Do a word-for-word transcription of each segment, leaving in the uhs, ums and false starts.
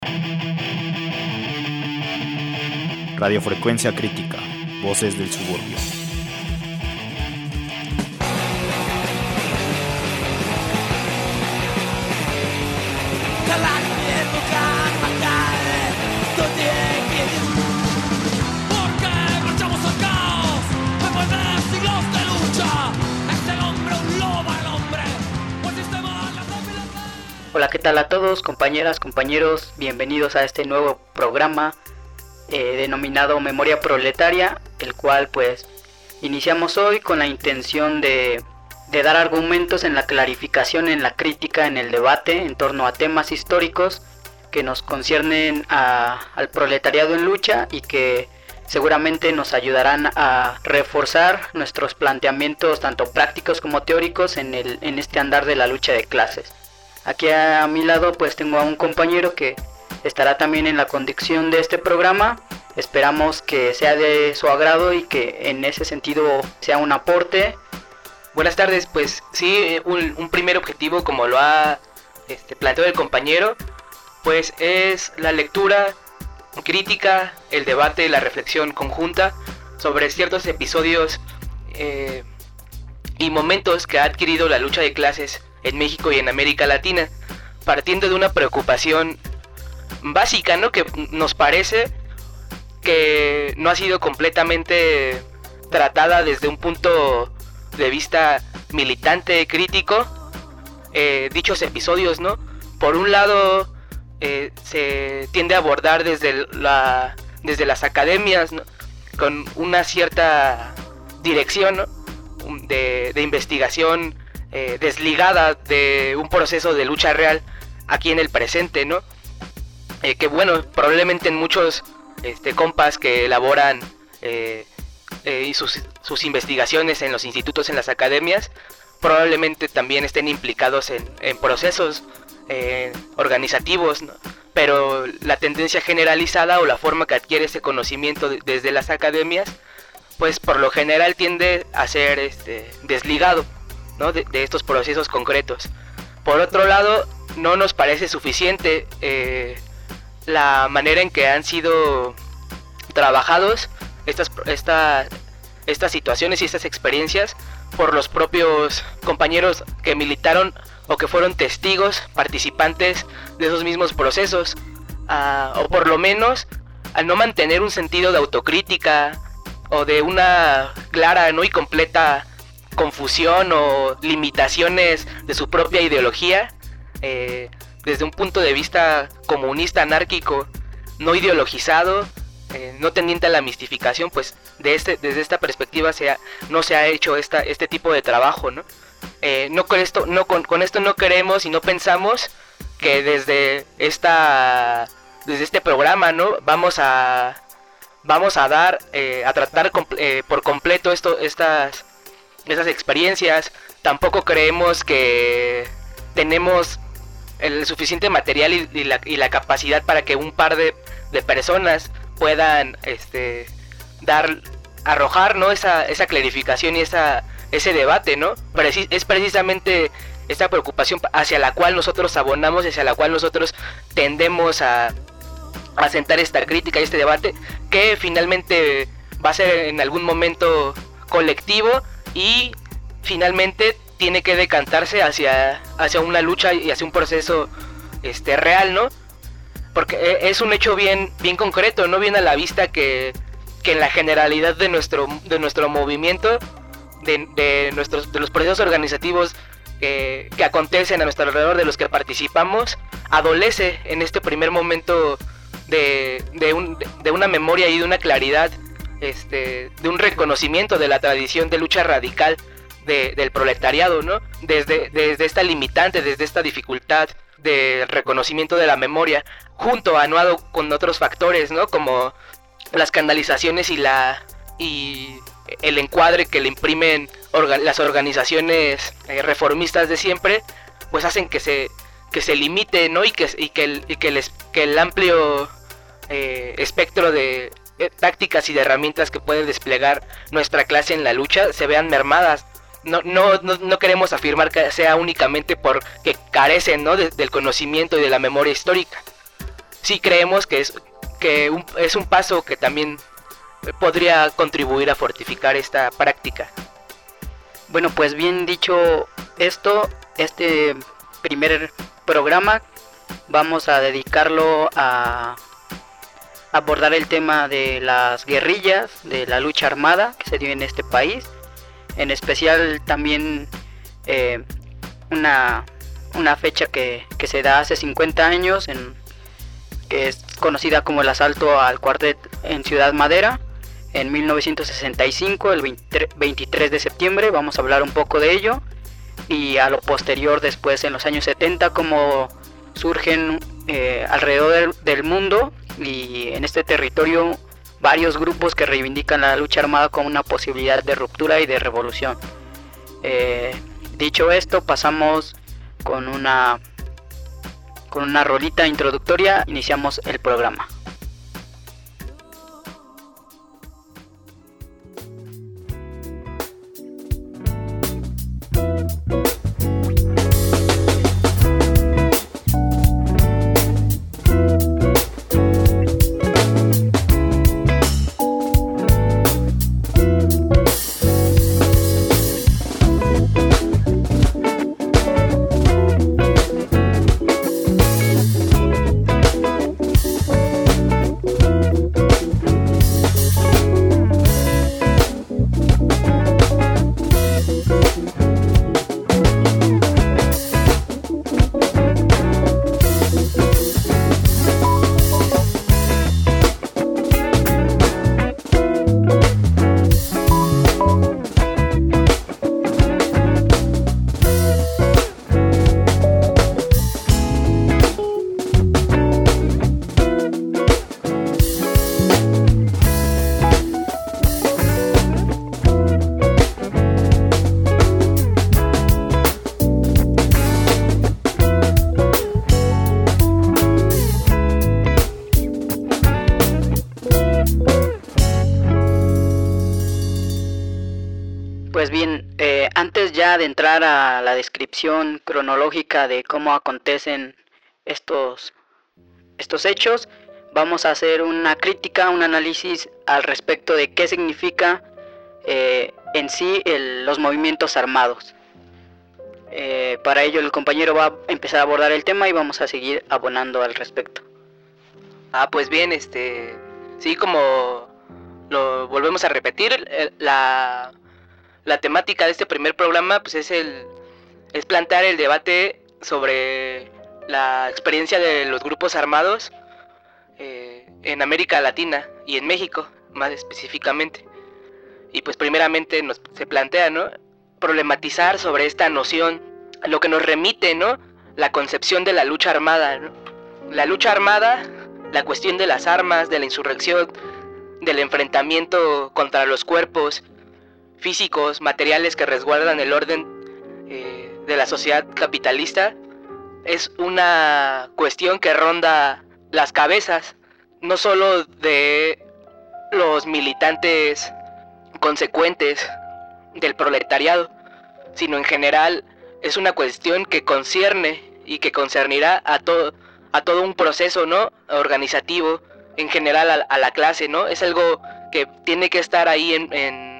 Radiofrecuencia Crítica, Voces del Suburbio. Hola, ¿qué tal a todos, compañeras, compañeros? Bienvenidos a este nuevo programa eh, denominado Memoria Proletaria, el cual pues iniciamos hoy con la intención de, de dar argumentos en la clarificación, en la crítica, en el debate en torno a temas históricos que nos conciernen a, al proletariado en lucha y que seguramente nos ayudarán a reforzar nuestros planteamientos tanto prácticos como teóricos en, el, en este andar de la lucha de clases. Aquí a mi lado pues tengo a un compañero que estará también en la conducción de este programa. Esperamos que sea de su agrado y que en ese sentido sea un aporte. Buenas tardes, pues sí, un, un primer objetivo, como lo ha este, planteado el compañero, pues es la lectura crítica, el debate, la reflexión conjunta sobre ciertos episodios eh, y momentos que ha adquirido la lucha de clases en México y en América Latina, partiendo de una preocupación básica, ¿no? Que nos parece que no ha sido completamente tratada desde un punto de vista militante, crítico, eh, dichos episodios, ¿no? Por un lado, eh, se tiende a abordar desde, la, desde las academias, ¿no? Con una cierta dirección, ¿no? de, de investigación Eh, desligada de un proceso de lucha real aquí en el presente, ¿no? Eh, que bueno, probablemente en muchos este, compas que elaboran eh, eh, y sus, sus investigaciones en los institutos, en las academias, probablemente también estén implicados en, en procesos eh, organizativos, ¿no? Pero la tendencia generalizada o la forma que adquiere ese conocimiento de, desde las academias, pues por lo general tiende a ser este, desligado, ¿no? de, de estos procesos concretos. Por otro lado, no nos parece suficiente eh, la manera en que han sido trabajados estas, esta, estas situaciones y estas experiencias por los propios compañeros que militaron o que fueron testigos, participantes de esos mismos procesos, uh, o por lo menos al no mantener un sentido de autocrítica o de una clara, ¿no? y completa confusión o limitaciones de su propia ideología, eh, desde un punto de vista comunista, anárquico, no ideologizado, eh, no tendiente a la mistificación, pues de este, desde esta perspectiva se ha, no se ha hecho esta, este tipo de trabajo, ¿no? Eh, no con esto, no con, con esto no queremos y no pensamos que desde esta, desde este programa, ¿no? Vamos a, vamos a dar, eh, a tratar comp- eh, por completo esto, estas esas experiencias. Tampoco creemos que tenemos el suficiente material y, y, la, y la capacidad para que un par de, de personas puedan este, dar, arrojar, ¿no? esa, esa clarificación y esa, ese debate, ¿no? Preci- es precisamente esta preocupación hacia la cual nosotros abonamos, hacia la cual nosotros tendemos a, a sentar esta crítica y este debate, que finalmente va a ser en algún momento colectivo y finalmente tiene que decantarse hacia, hacia una lucha y hacia un proceso este, real, ¿no? Porque es un hecho bien, bien concreto, ¿no? Bien a la vista que, que en la generalidad de nuestro, de nuestro movimiento, de, de, nuestros, de los procesos organizativos que, que acontecen a nuestro alrededor, de los que participamos, adolece en este primer momento de, de, un, de una memoria y de una claridad, Este, de un reconocimiento de la tradición de lucha radical de, del proletariado, ¿no? Desde, desde esta limitante, desde esta dificultad del reconocimiento de la memoria, junto, anuado con otros factores, ¿no? Como las canalizaciones y la y el encuadre que le imprimen orga, las organizaciones eh, reformistas de siempre, pues hacen que se que se limite, ¿no? Y que y que el, y que el, que el amplio eh, espectro de tácticas y de herramientas que puede desplegar nuestra clase en la lucha se vean mermadas. No, no, no, no queremos afirmar que sea únicamente porque carecen, ¿no? de, del conocimiento y de la memoria histórica. sí creemos que es, que un, es un paso que también podría contribuir a fortificar esta práctica. Bueno, pues bien dicho esto, este primer programa vamos a dedicarlo a abordar el tema de las guerrillas, de la lucha armada que se dio en este país, en especial también eh, una, una fecha que, que se da hace cincuenta años, en, que es conocida como el asalto al cuartel en Ciudad Madera, en mil novecientos sesenta y cinco, el veintitrés de septiembre. Vamos a hablar un poco de ello, y a lo posterior, después en los años setenta, cómo surgen eh, alrededor del, del mundo y en este territorio varios grupos que reivindican la lucha armada como una posibilidad de ruptura y de revolución. Eh, dicho esto, pasamos con una con una rolita introductoria, iniciamos el programa. Pues bien, eh, antes ya de entrar a la descripción cronológica de cómo acontecen estos, estos hechos, vamos a hacer una crítica, un análisis al respecto de qué significa eh, en sí el, los movimientos armados. Eh, para ello el compañero va a empezar a abordar el tema y vamos a seguir abonando al respecto. Ah, pues bien, este, sí, como lo volvemos a repetir, la... La temática de este primer programa pues es el es plantear el debate sobre la experiencia de los grupos armados eh, en América Latina y en México, más específicamente. Y pues primeramente nos se plantea, ¿no?, problematizar sobre esta noción, lo que nos remite, ¿no?, la concepción de la lucha armada, ¿no? La lucha armada, la cuestión de las armas, de la insurrección, del enfrentamiento contra los cuerpos físicos, materiales que resguardan el orden eh, de la sociedad capitalista, es una cuestión que ronda las cabezas, no solo de los militantes consecuentes del proletariado, sino en general es una cuestión que concierne y que concernirá a todo, a todo un proceso, ¿no?, organizativo, en general a, a la clase, ¿no? Es algo que tiene que estar ahí en, en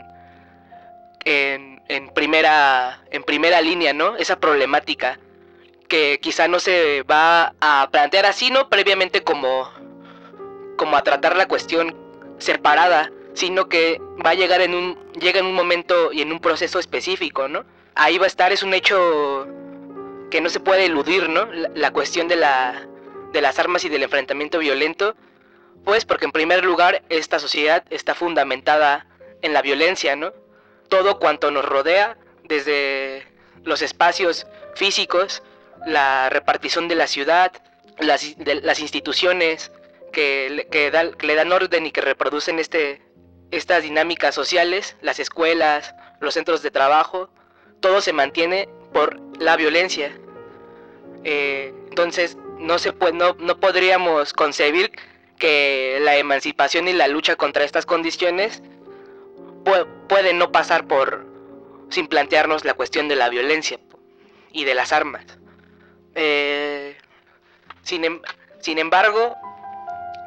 En, en primera en primera línea, ¿no? Esa problemática que quizá no se va a plantear así, ¿no?, previamente como como a tratar la cuestión separada, sino que va a llegar en un llega en un momento y en un proceso específico, ¿no? Ahí va a estar, es un hecho que no se puede eludir, ¿no?, la, la cuestión de la de las armas y del enfrentamiento violento, pues porque en primer lugar esta sociedad está fundamentada en la violencia, ¿no? Todo cuanto nos rodea, desde los espacios físicos, la repartición de la ciudad, las, de, las instituciones que, que, da, que le dan orden y que reproducen este, estas dinámicas sociales, las escuelas, los centros de trabajo, todo se mantiene por la violencia. Eh, entonces no, se puede, no, no podríamos concebir que la emancipación y la lucha contra estas condiciones puede no pasar por sin plantearnos la cuestión de la violencia y de las armas. Eh, sin, em, sin embargo,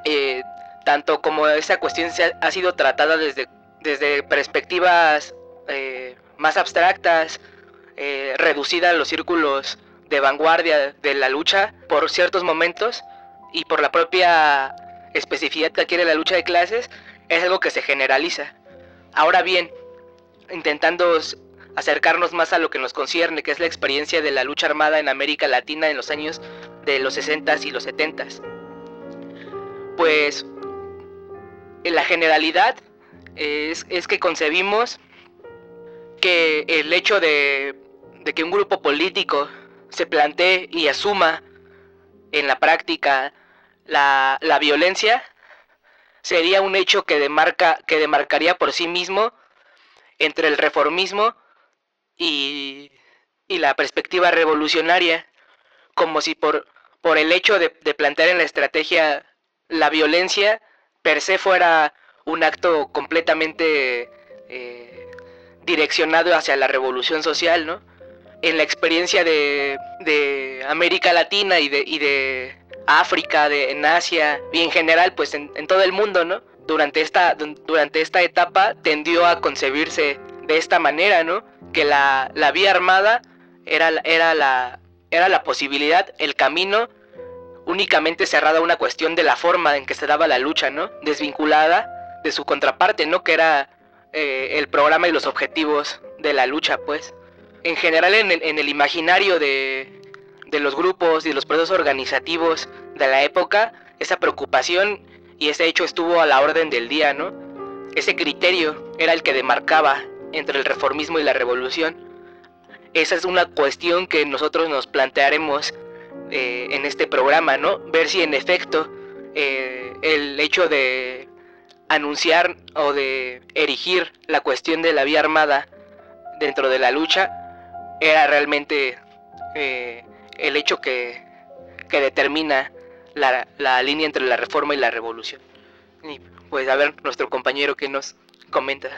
eh, tanto como esa cuestión se ha, ha sido tratada desde, desde perspectivas eh, más abstractas, eh, reducida a los círculos de vanguardia de la lucha por ciertos momentos y por la propia especificidad que adquiere la lucha de clases, es algo que se generaliza. Ahora bien, intentando acercarnos más a lo que nos concierne, que es la experiencia de la lucha armada en América Latina en los años de los sesentas y los setentas, pues en la generalidad es, es que concebimos que el hecho de, de que un grupo político se plantee y asuma en la práctica la, la violencia sería un hecho que demarca, que demarcaría por sí mismo entre el reformismo y, y la perspectiva revolucionaria, como si por, por el hecho de, de plantear en la estrategia la violencia per se fuera un acto completamente eh, direccionado hacia la revolución social, ¿no? En la experiencia de, de América Latina y de, y de África, de, en Asia y en general, pues en, en todo el mundo, ¿no? Durante esta, durante esta etapa tendió a concebirse de esta manera, ¿no? Que la, la vía armada era, era, la, era la posibilidad, el camino únicamente cerrado a una cuestión de la forma en que se daba la lucha, ¿no? Desvinculada de su contraparte, ¿no? Que era eh, el programa y los objetivos de la lucha, pues. En general, en el, en el imaginario de, de los grupos y de los procesos organizativos de la época, esa preocupación y ese hecho estuvo a la orden del día, ¿no? Ese criterio era el que demarcaba entre el reformismo y la revolución. Esa es una cuestión que nosotros nos plantearemos eh, en este programa, ¿no? Ver si en efecto eh, el hecho de anunciar o de erigir la cuestión de la vía armada dentro de la lucha era realmente eh, el hecho que, que determina la, la línea entre la reforma y la revolución. Y pues a ver, nuestro compañero que nos comenta.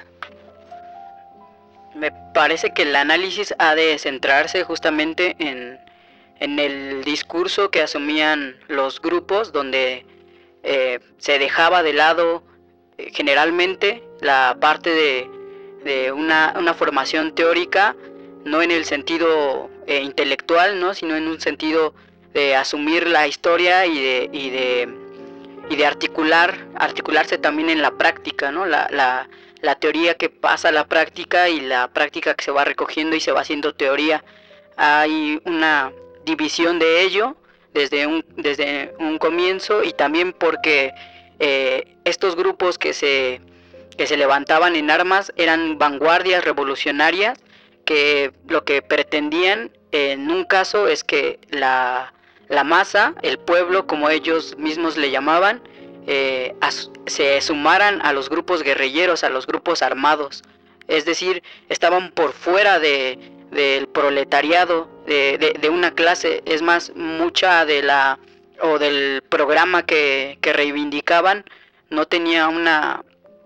Me parece que el análisis ha de centrarse justamente en, en el discurso que asumían los grupos, donde eh, se dejaba de lado eh, generalmente la parte de, de una, una formación teórica, no en el sentido eh, intelectual, ¿no? Sino en un sentido de asumir la historia y de, y de, y de articular, articularse también en la práctica, ¿no? La, la, la teoría que pasa a la práctica y la práctica que se va recogiendo y se va haciendo teoría. Hay una división de ello desde un, desde un comienzo, y también porque eh, estos grupos que se, que se levantaban en armas eran vanguardias revolucionarias que lo que pretendían en un caso es que la, la masa, el pueblo como ellos mismos le llamaban, eh, as, se sumaran a los grupos guerrilleros, a los grupos armados. Es decir, estaban por fuera de, del proletariado, de, de, de una clase. Es más, mucha de la o del programa que, que reivindicaban no tenía una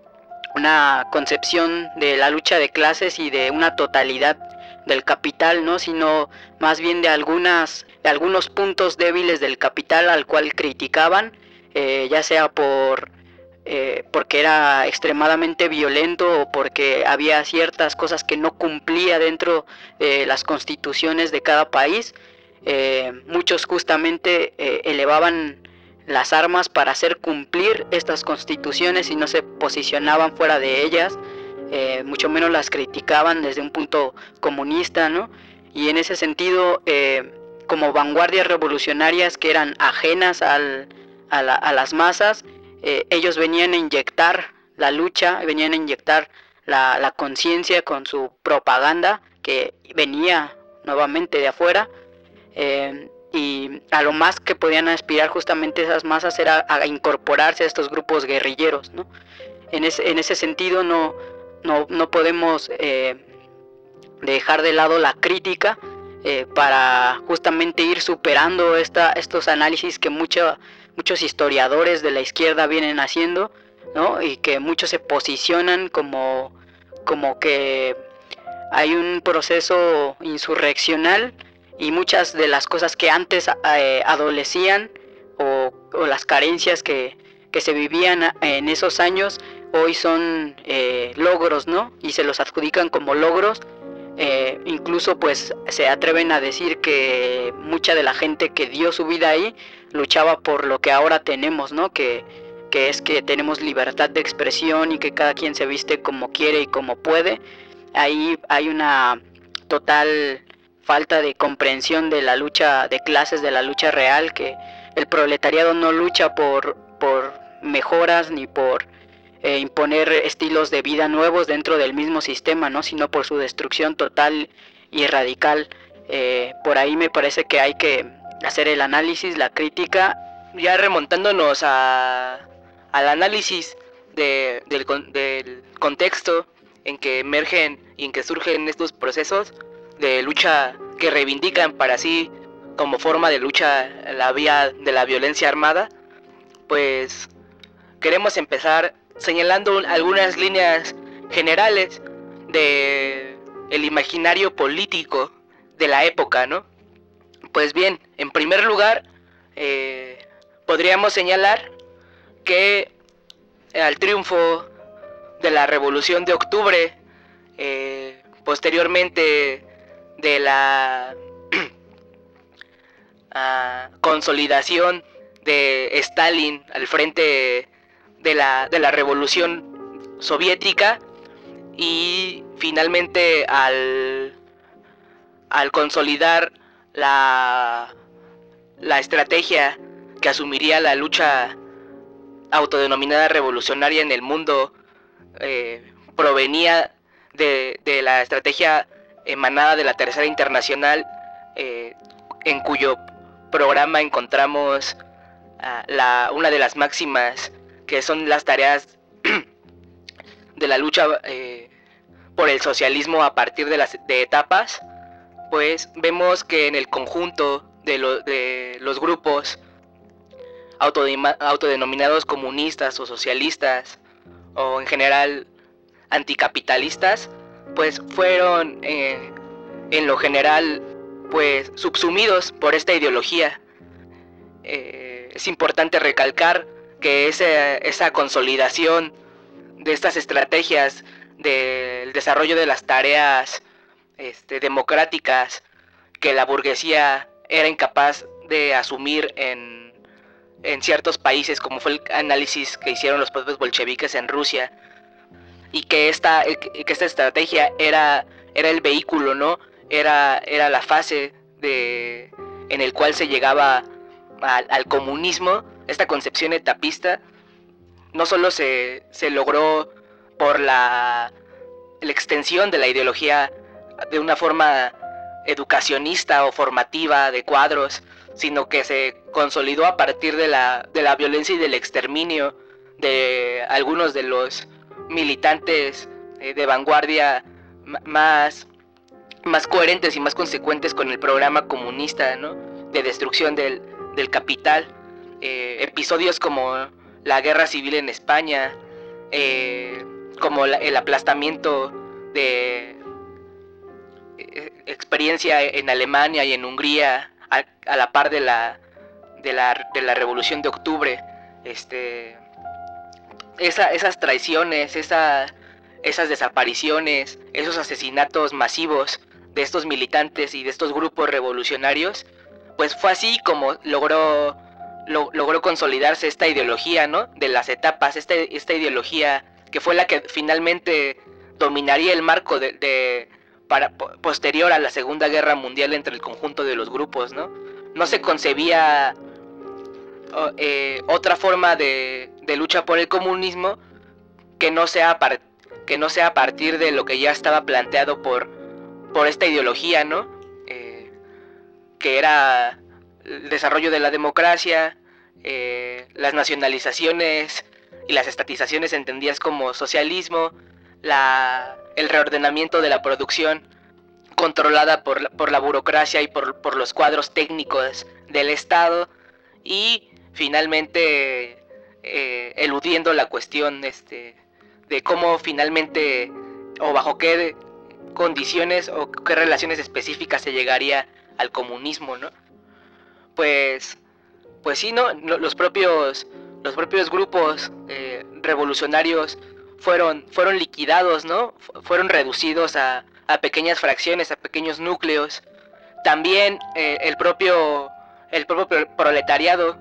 una concepción de la lucha de clases y de una totalidad del capital, ¿no? Sino más bien de algunas de algunos puntos débiles del capital al cual criticaban, eh, ya sea por eh, porque era extremadamente violento o porque había ciertas cosas que no cumplía dentro de las constituciones de cada país. Eh, muchos justamente eh, elevaban las armas para hacer cumplir estas constituciones y no se posicionaban fuera de ellas, eh, mucho menos las criticaban desde un punto comunista, ¿no? Y en ese sentido, eh, como vanguardias revolucionarias que eran ajenas al, a, la, a las masas, eh, ellos venían a inyectar la lucha, venían a inyectar la, la conciencia con su propaganda que venía nuevamente de afuera, eh, y a lo más que podían aspirar justamente esas masas era a incorporarse a estos grupos guerrilleros, ¿no? En ese, en ese sentido no, no, no podemos eh, dejar de lado la crítica eh, para justamente ir superando esta, estos análisis que mucho, muchos historiadores de la izquierda vienen haciendo, ¿no? Y que muchos se posicionan como, como que hay un proceso insurreccional, y muchas de las cosas que antes eh, adolecían o, o las carencias que, que se vivían en esos años hoy son eh, logros, ¿no? Y se los adjudican como logros. Eh, incluso pues se atreven a decir que mucha de la gente que dio su vida ahí luchaba por lo que ahora tenemos, ¿no? Que, que es que tenemos libertad de expresión y que cada quien se viste como quiere y como puede. Ahí hay una total falta de comprensión de la lucha de clases, de la lucha real, que el proletariado no lucha por, por mejoras ni por eh, imponer estilos de vida nuevos dentro del mismo sistema, ¿no? Sino por su destrucción total y radical. Eh, por ahí me parece que hay que hacer el análisis, la crítica. Ya remontándonos a, al análisis de, del, del contexto en que emergen y en que surgen estos procesos de lucha que reivindican para sí como forma de lucha la vía de la violencia armada, pues queremos empezar señalando algunas líneas generales de el imaginario político de la época, ¿no? Pues bien, en primer lugar, eh, podríamos señalar que al triunfo de la Revolución de Octubre, eh, posteriormente de la uh, consolidación de Stalin al frente de la, de la Revolución Soviética, y finalmente al, al consolidar la, la estrategia que asumiría la lucha autodenominada revolucionaria en el mundo, eh, provenía de, de la estrategia emanada de la Tercera Internacional, eh, en cuyo programa encontramos uh, la, una de las máximas, que son las tareas de la lucha eh, por el socialismo a partir de las de etapas. Pues vemos que en el conjunto de, lo, de los grupos autodenominados comunistas o socialistas, o en general anticapitalistas, pues fueron eh, en lo general pues subsumidos por esta ideología. Eh, es importante recalcar que ese, esa consolidación de estas estrategias del desarrollo de las tareas este, democráticas que la burguesía era incapaz de asumir en, en ciertos países, como fue el análisis que hicieron los propios bolcheviques en Rusia, y que esta, que esta estrategia era, era el vehículo, ¿no? Era, era la fase de, en el cual se llegaba al, al comunismo. Esta concepción etapista no solo se, se logró por la, la extensión de la ideología de una forma educacionista o formativa de cuadros, sino que se consolidó a partir de la, de la violencia y del exterminio de algunos de los militantes eh, de vanguardia m- más, más coherentes y más consecuentes con el programa comunista, ¿no? De destrucción del, del capital. Eh, episodios como la guerra civil en España, eh, como la, el aplastamiento de eh, experiencia en Alemania y en Hungría a, a la par de la, de la de la Revolución de Octubre, este esa, esas traiciones, esa, esas desapariciones, esos asesinatos masivos de estos militantes y de estos grupos revolucionarios, pues fue así como logró lo, logró consolidarse esta ideología, ¿no? De las etapas, esta, esta ideología que fue la que finalmente dominaría el marco de, de para posterior a la Segunda Guerra Mundial entre el conjunto de los grupos, ¿no? No se concebía eh, otra forma de, de lucha por el comunismo que no sea par, que no sea a partir de lo que ya estaba planteado por por esta ideología, ¿no? Eh, que era el desarrollo de la democracia, eh, las nacionalizaciones y las estatizaciones entendidas como socialismo, la, el reordenamiento de la producción controlada por, por la burocracia y por, por los cuadros técnicos del Estado, y finalmente eh, eludiendo la cuestión este, de cómo finalmente o bajo qué condiciones o qué relaciones específicas se llegaría al comunismo, ¿no? Pues, pues sí, ¿no? Los propios los propios grupos eh, revolucionarios fueron, fueron liquidados, ¿no? Fueron reducidos a, a pequeñas fracciones, a pequeños núcleos. También eh, el propio el propio proletariado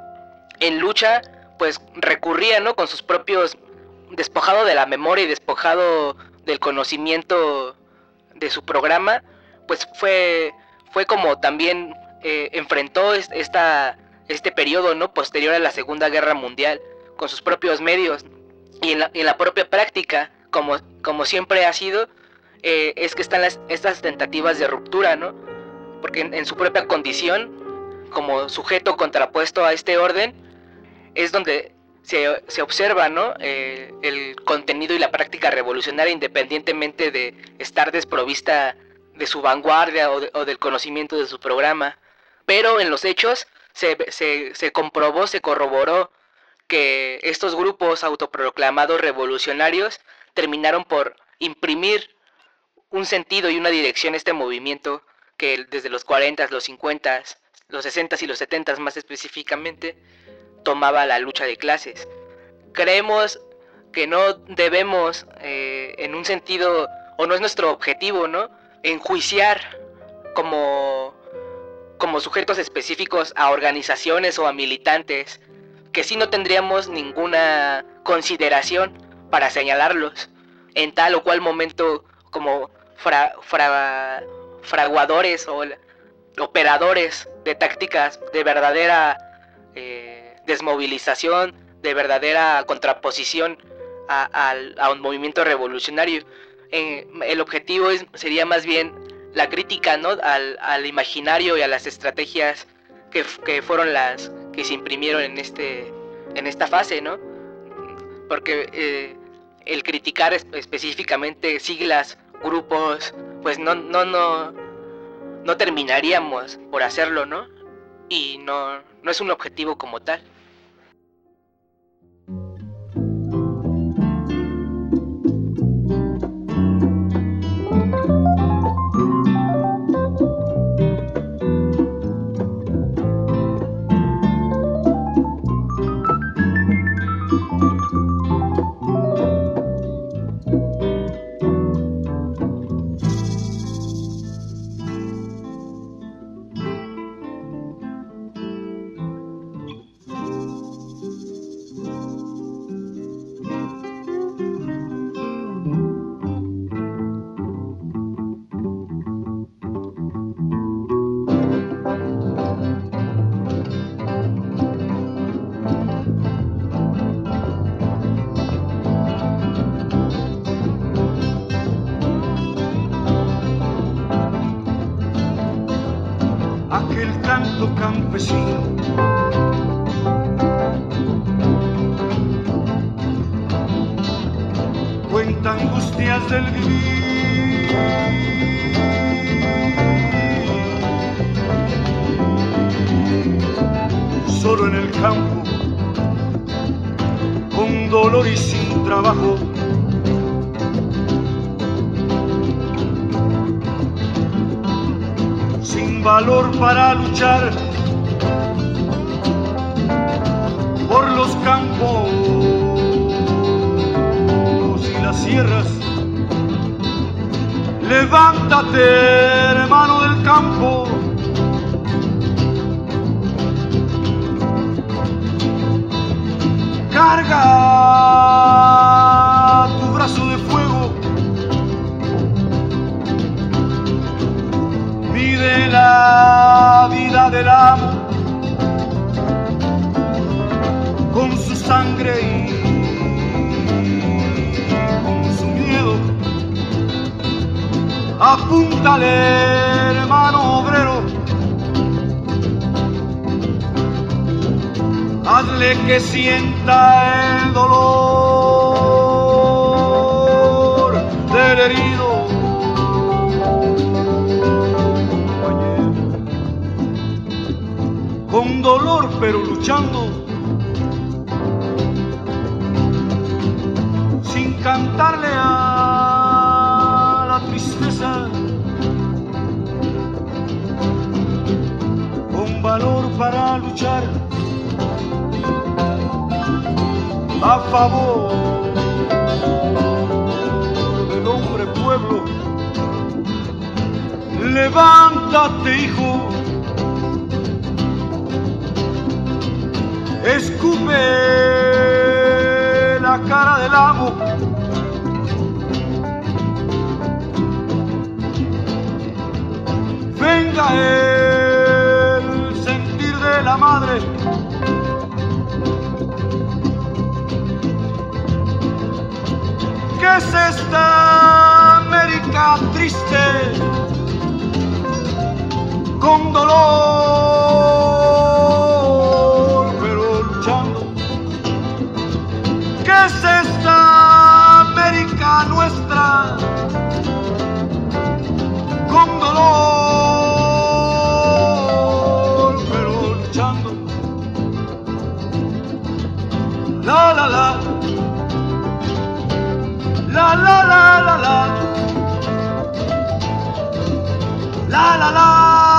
en lucha pues recurría, ¿no? Con sus propios, despojado de la memoria y despojado del conocimiento de su programa, pues fue fue como también eh, enfrentó esta este periodo, ¿no? Posterior a la Segunda Guerra Mundial con sus propios medios y en la, en la propia práctica, como como siempre ha sido, eh, es que están las estas tentativas de ruptura, ¿no? Porque en, en su propia condición como sujeto contrapuesto a este orden es donde se, se observa, ¿no? Eh, el contenido y la práctica revolucionaria, independientemente de estar desprovista de su vanguardia o, de, o del conocimiento de su programa. Pero en los hechos se, se, se comprobó, se corroboró que estos grupos autoproclamados revolucionarios terminaron por imprimir un sentido y una dirección a este movimiento que desde los cuarenta, los cincuenta, los sesenta y los setenta más específicamente tomaba la lucha de clases. Creemos que no debemos, eh, en un sentido, o no es nuestro objetivo, ¿no?, enjuiciar como, como sujetos específicos a organizaciones o a militantes, que sí no tendríamos ninguna consideración para señalarlos en tal o cual momento como fra, fra, fraguadores o operadores de tácticas de verdadera eh, desmovilización, de verdadera contraposición a, a, a un movimiento revolucionario. Eh, el objetivo es, sería más bien la crítica, ¿no?, al, al imaginario y a las estrategias que, que fueron las que se imprimieron en este en esta fase, ¿no? Porque eh, el criticar es, específicamente siglas, grupos, pues no no no no terminaríamos por hacerlo, ¿no? Y no no es un objetivo como tal. Aquel canto campesino cuenta angustias del vivir, solo en el campo, con dolor y sin trabajo. Sin valor para luchar por los campos y las sierras. Levántate, hermano del campo, carga tu brazo de fuego, mide la vida del amo con su sangre y con su miedo. Apúntale, hermano obrero, hazle que sienta el dolor del herido. Con dolor pero luchando, sin cantarle a la tristeza, con valor para luchar a favor del hombre pueblo. Levántate, hijo, escupe la cara del amo. Venga el sentir de la madre. ¿Qué es esta América triste? Con dolor, pero luchando. ¿Qué es esta América nuestra? Con dolor, pero luchando. La la la, la la la la la, la la la.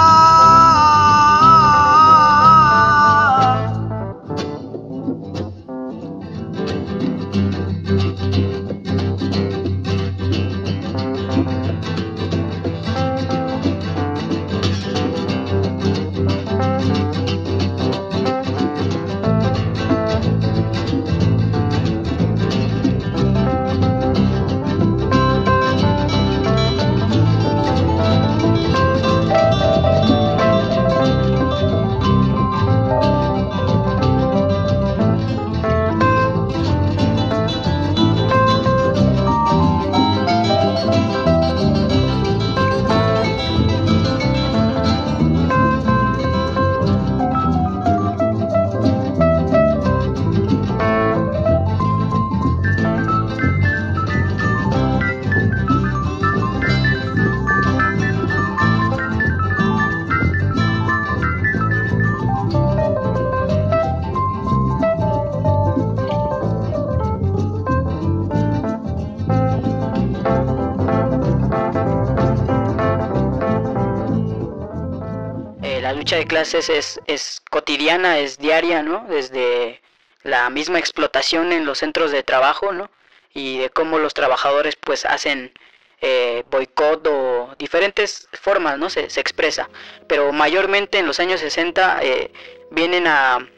La lucha de clases es, es cotidiana, es diaria, ¿no? Desde la misma explotación en los centros de trabajo, ¿no? Y de cómo los trabajadores pues hacen eh, boicot o diferentes formas, ¿no? Se, se expresa. Pero mayormente en los años sesenta eh, vienen a,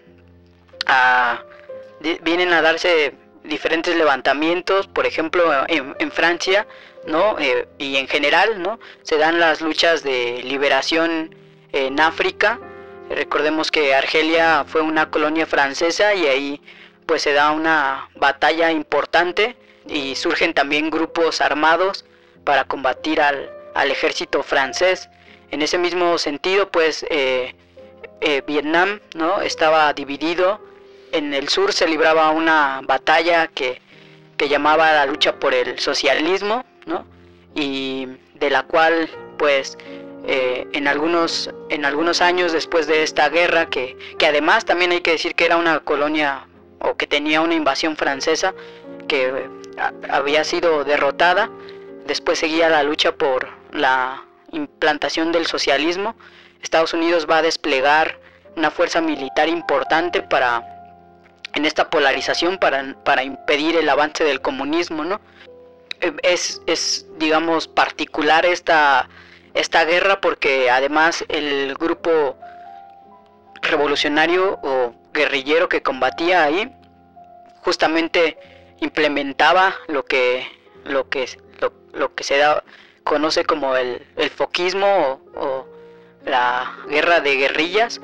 a di, vienen a darse diferentes levantamientos, por ejemplo en, en Francia, ¿no? Eh, y en general, ¿no? Se dan las luchas de liberación en África. Recordemos que Argelia fue una colonia francesa y ahí pues se da una batalla importante y surgen también grupos armados para combatir al, al ejército francés. En ese mismo sentido pues eh, eh, Vietnam, ¿no? Estaba dividido. En el sur se libraba una batalla que, que llamaba la lucha por el socialismo, ¿no? Y de la cual pues Eh, en algunos en algunos años después de esta guerra, que, que además también hay que decir que era una colonia o que tenía una invasión francesa que eh, había sido derrotada, después seguía la lucha por la implantación del socialismo. Estados Unidos va a desplegar una fuerza militar importante para en esta polarización para, para impedir el avance del comunismo, ¿no? Eh, es, es digamos particular esta esta guerra porque además el grupo revolucionario o guerrillero que combatía ahí justamente implementaba lo que lo que lo, lo que se da conoce como el, el foquismo o, o la guerra de guerrillas,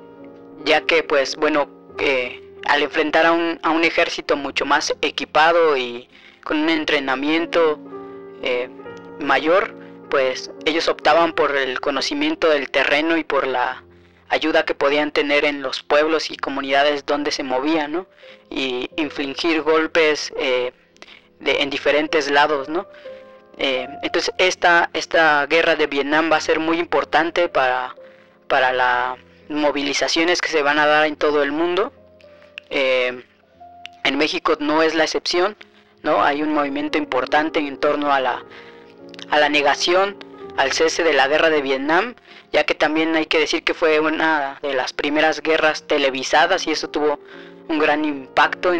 ya que pues bueno eh, al enfrentar a un, a un ejército mucho más equipado y con un entrenamiento eh, mayor, pues ellos optaban por el conocimiento del terreno y por la ayuda que podían tener en los pueblos y comunidades donde se movían, ¿no? Y infligir golpes eh, de, en diferentes lados, ¿no? Eh, entonces esta, esta guerra de Vietnam va a ser muy importante para, para las movilizaciones que se van a dar en todo el mundo. Eh, en México no es la excepción, ¿no? Hay un movimiento importante en torno a la a la negación al cese de la guerra de Vietnam, ya que también hay que decir que fue una de las primeras guerras televisadas y eso tuvo un gran impacto en la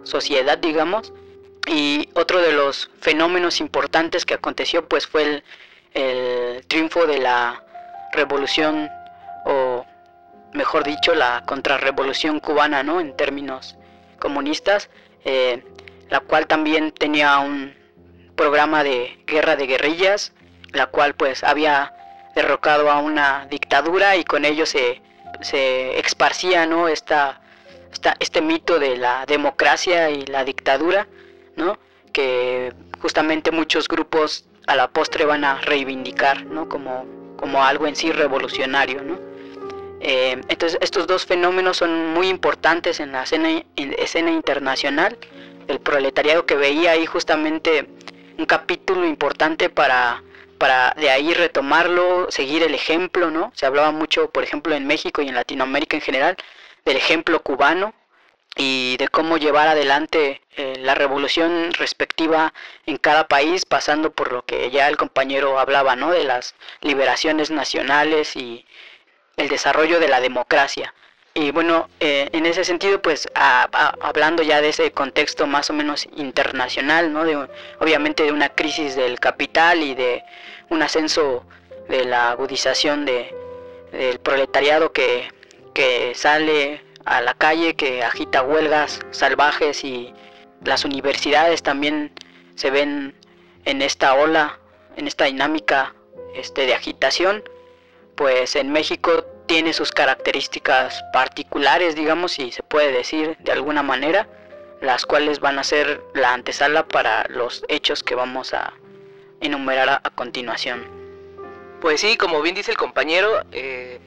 sociedad, digamos. Y otro de los fenómenos importantes que aconteció pues fue el, el triunfo de la revolución, o mejor dicho, la contrarrevolución cubana, ¿no?, en términos comunistas, eh, la cual también tenía un programa de guerra de guerrillas, la cual pues había derrocado a una dictadura, y con ello se, se esparcía, ¿no?, esta, esta, este mito de la democracia y la dictadura, ¿no?, que justamente muchos grupos a la postre van a reivindicar, ¿no?, como, como algo en sí revolucionario, ¿no? Eh, entonces estos dos fenómenos son muy importantes en la escena, en escena internacional. El proletariado, que veía ahí justamente un capítulo importante para, para de ahí retomarlo, seguir el ejemplo, ¿no? Se hablaba mucho, por ejemplo, en México y en Latinoamérica en general, del ejemplo cubano y de cómo llevar adelante eh, la revolución respectiva en cada país, pasando por lo que ya el compañero hablaba, ¿no?, de las liberaciones nacionales y el desarrollo de la democracia. Y bueno, eh, en ese sentido, pues a, a, hablando ya de ese contexto más o menos internacional, ¿no?, de, obviamente de una crisis del capital y de un ascenso de la agudización de, del proletariado que, que sale a la calle, que agita huelgas salvajes, y las universidades también se ven en esta ola, en esta dinámica este, de agitación. Pues en México tiene sus características particulares, digamos, si se puede decir de alguna manera, las cuales van a ser la antesala para los hechos que vamos a enumerar a, a continuación. Pues sí, como bien dice el compañero, eh,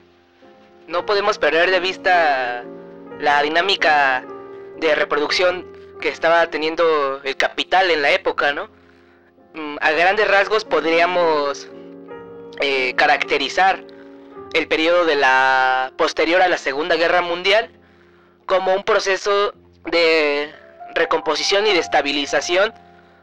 no podemos perder de vista la dinámica de reproducción que estaba teniendo el capital en la época, ¿no? A grandes rasgos podríamos eh, caracterizar el periodo de la posterior a la Segunda Guerra Mundial como un proceso de recomposición y de estabilización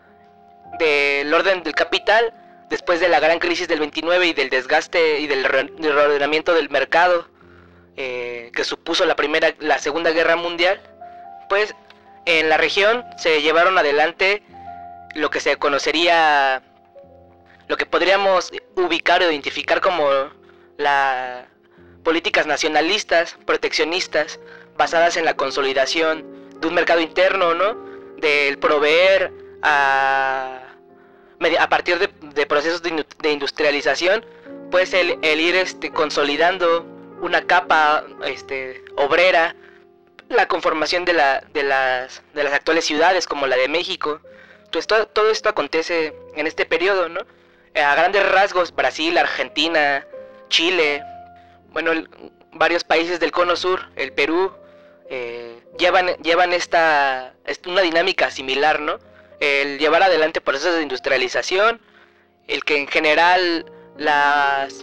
del orden del capital después de la gran crisis del veintinueve y del desgaste y del reordenamiento del mercado eh, que supuso la primera, la Segunda Guerra Mundial. Pues en la región se llevaron adelante lo que se conocería, lo que podríamos ubicar o identificar como las políticas nacionalistas, proteccionistas, basadas en la consolidación de un mercado interno, ¿no?, del proveer a, a partir de, de procesos de, de industrialización, pues el, el ir este, consolidando una capa este, obrera, la conformación de, la, de, las, de las actuales ciudades como la de México. Entonces todo, todo esto acontece en este periodo, ¿no? A grandes rasgos, Brasil, Argentina, Chile, bueno, el, varios países del cono sur, el Perú, eh, llevan, llevan esta, una dinámica similar, ¿no? El llevar adelante procesos de industrialización, el que en general las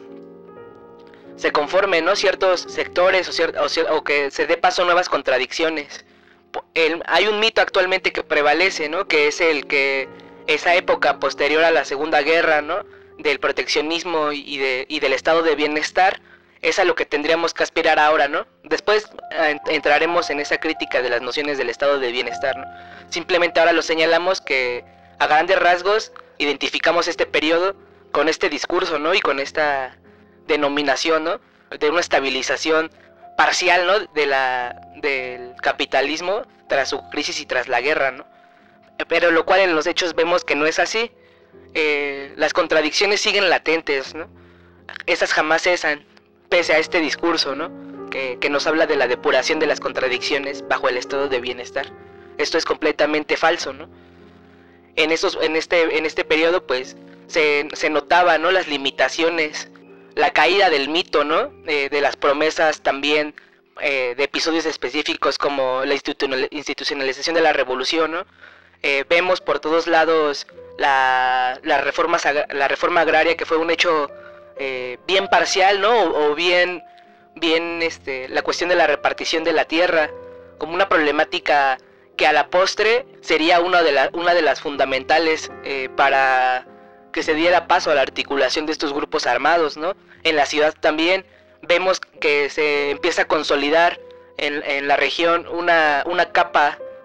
se conformen, ¿no?, ciertos sectores o, cier, o, cier, o que se dé paso a nuevas contradicciones. El, hay un mito actualmente que prevalece, ¿no?, que es el que esa época posterior a la Segunda Guerra, ¿no?, del proteccionismo y, de, y del estado de bienestar, es a lo que tendríamos que aspirar ahora, ¿no? Después eh, entraremos en esa crítica de las nociones del estado de bienestar, ¿no? Simplemente ahora lo señalamos que a grandes rasgos identificamos este periodo con este discurso, ¿no?, y con esta denominación, ¿no?, de una estabilización parcial, ¿no?, de la del capitalismo tras su crisis y tras la guerra, ¿no? Pero lo cual en los hechos vemos que no es así. Eh, las contradicciones siguen latentes, ¿no? Esas jamás cesan, pese a este discurso, ¿no?, que, que nos habla de la depuración de las contradicciones bajo el estado de bienestar. Esto es completamente falso, ¿no? En esos, en este, en este periodo, pues, se, se notaba, ¿no?, las limitaciones, la caída del mito, ¿no?, eh, de las promesas también, eh, de episodios específicos como la institucionalización de la revolución, ¿no? Eh, vemos por todos lados la, la, reforma, la reforma agraria, que fue un hecho eh, bien parcial, ¿no?, o, o bien, bien este, la cuestión de la repartición de la tierra, como una problemática que a la postre sería una de, la, una de las fundamentales eh, para que se diera paso a la articulación de estos grupos armados, ¿no? En la ciudad también vemos que se empieza a consolidar en, en la región una, una capa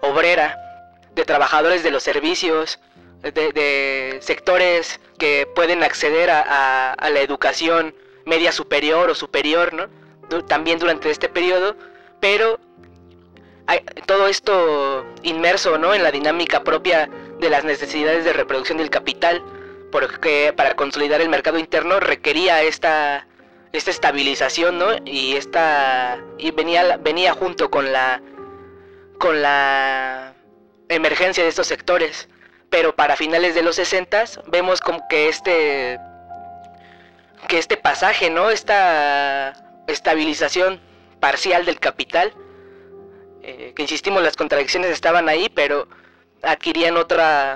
obrera, de trabajadores de los servicios, de, de sectores que pueden acceder a, a, a la educación media superior o superior, ¿no? También durante este periodo, pero hay todo esto inmerso, ¿no?, en la dinámica propia de las necesidades de reproducción del capital, porque para consolidar el mercado interno requería esta esta estabilización, ¿no? Y esta y venía venía junto con la con la emergencia de estos sectores. Pero para finales de los sesentas vemos como que este que este pasaje, ¿no?, esta estabilización parcial del capital, eh, que insistimos, las contradicciones estaban ahí, pero adquirían otra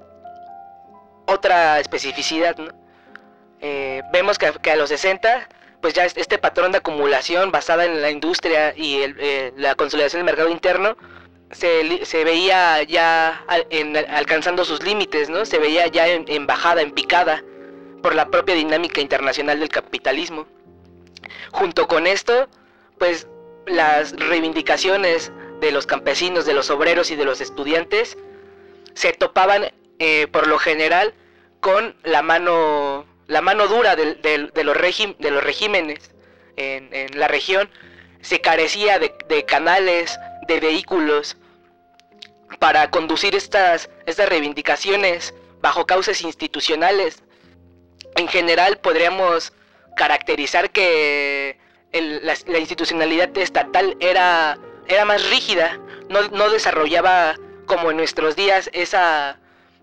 otra especificidad, ¿no? Eh, vemos que, que a los sesenta, pues ya este patrón de acumulación basada en la industria y el, eh, la consolidación del mercado interno se, se veía ya en, alcanzando sus límites, ¿no? Se veía ya en, en bajada, en picada, por la propia dinámica internacional del capitalismo. Junto con esto, pues las reivindicaciones de los campesinos, de los obreros y de los estudiantes se topaban eh, por lo general con la mano la mano dura de, de, de, los, regi de los regímenes en, en la región. Se carecía de, de canales, de vehículos para conducir estas, estas reivindicaciones bajo causas institucionales. En general podríamos caracterizar que el, la, la institucionalidad estatal era, era más rígida, no, no desarrollaba como en nuestros días esa,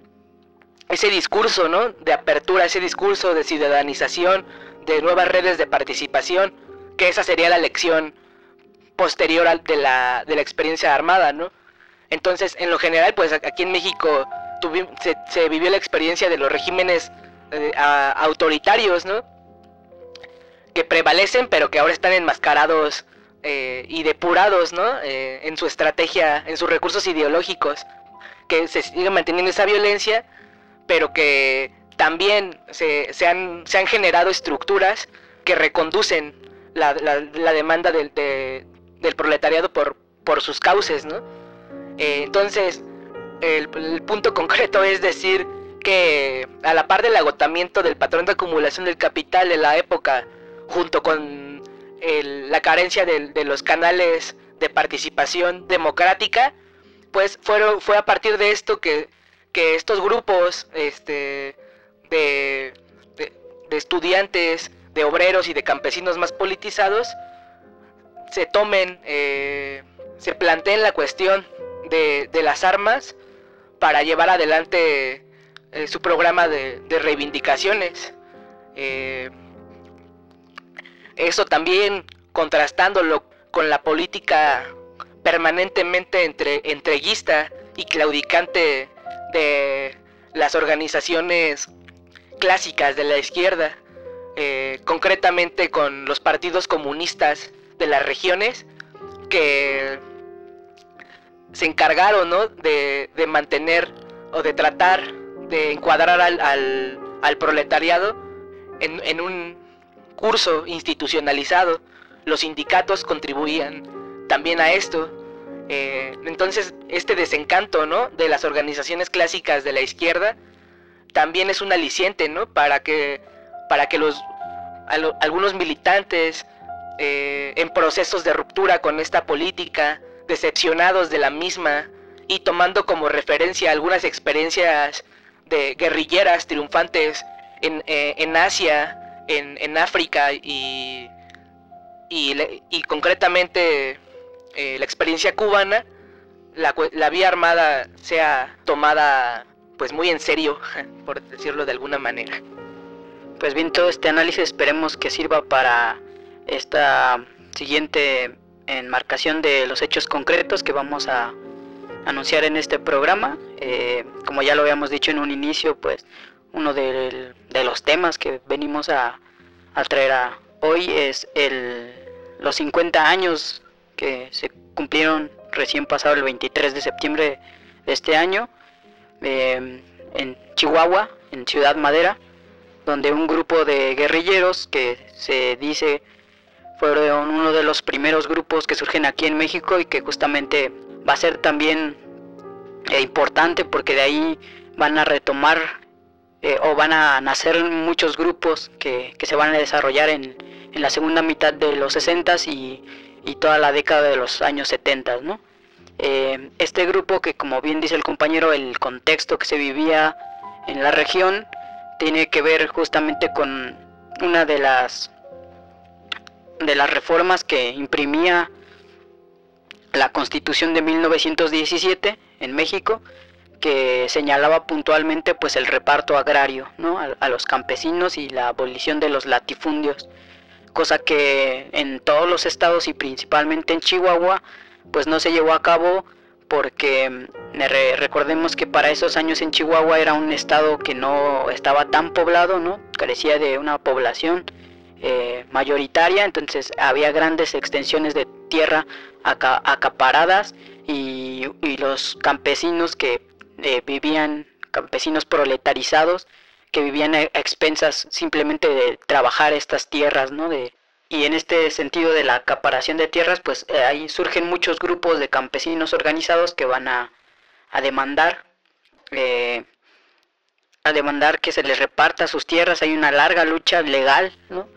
ese discurso, ¿no?, de apertura, ese discurso de ciudadanización, de nuevas redes de participación, que esa sería la lección posterior al de la, de la experiencia armada, ¿no? Entonces, en lo general, pues aquí en México tuvi, se, se vivió la experiencia de los regímenes eh, a, autoritarios, ¿no?, que prevalecen, pero que ahora están enmascarados eh, y depurados, ¿no?, eh, en su estrategia, en sus recursos ideológicos, que se sigue manteniendo esa violencia, pero que también se, se, han, se han generado estructuras que reconducen la, la, la demanda del, de, del proletariado por, por sus cauces, ¿no? Eh, entonces, el, el punto concreto es decir que a la par del agotamiento del patrón de acumulación del capital de la época, junto con el, la carencia de, de los canales de participación democrática, pues fueron, fue a partir de esto que, que estos grupos este, de, de, de estudiantes, de obreros y de campesinos más politizados se tomen, eh, se planteen la cuestión de, de las armas para llevar adelante eh, su programa de, de reivindicaciones. Eh, eso también contrastándolo con la política permanentemente entre, entreguista y claudicante de las organizaciones clásicas de la izquierda, eh, concretamente con los partidos comunistas de las regiones, que se encargaron, ¿no?, de, de mantener o de tratar de encuadrar al, al, al proletariado en, en un curso institucionalizado. Los sindicatos contribuían también a esto. Eh, entonces este desencanto, ¿no?, de las organizaciones clásicas de la izquierda también es un aliciente, ¿no?, para que para que los al, algunos militantes eh, en procesos de ruptura con esta política, decepcionados de la misma y tomando como referencia algunas experiencias de guerrilleras triunfantes en, eh, en Asia, en, en África y, y, y concretamente eh, la experiencia cubana, la, la vía armada sea tomada pues muy en serio, por decirlo de alguna manera. Pues bien, todo este análisis esperemos que sirva para esta siguiente enmarcación de los hechos concretos que vamos a anunciar en este programa. Eh, como ya lo habíamos dicho en un inicio, pues uno de, de los temas que venimos a, a traer a hoy es el, los cincuenta años que se cumplieron recién pasado el veintitrés de septiembre de este año, eh, en Chihuahua, en Ciudad Madera, donde un grupo de guerrilleros que se dice fueron uno de los primeros grupos que surgen aquí en México y que justamente va a ser también eh, importante, porque de ahí van a retomar eh, o van a nacer muchos grupos que, que se van a desarrollar en, en la segunda mitad de los sesentas y, y toda la década de los años setentas, ¿no? Eh, este grupo, que como bien dice el compañero, el contexto que se vivía en la región tiene que ver justamente con una de las de las reformas que imprimía la Constitución de mil novecientos diecisiete en México, que señalaba puntualmente pues el reparto agrario, ¿no? a, a los campesinos y la abolición de los latifundios, cosa que en todos los estados y principalmente en Chihuahua pues no se llevó a cabo, porque re, recordemos que para esos años en Chihuahua era un estado que no estaba tan poblado, ¿no? Carecía de una población eh, mayoritaria, entonces había grandes extensiones de tierra aca acaparadas y, y los campesinos que eh, vivían, campesinos proletarizados, que vivían a expensas simplemente de trabajar estas tierras, ¿no? De, y en este sentido de la acaparación de tierras, pues eh, ahí surgen muchos grupos de campesinos organizados que van a, a demandar eh, a demandar que se les reparta sus tierras. Hay una larga lucha legal, ¿no?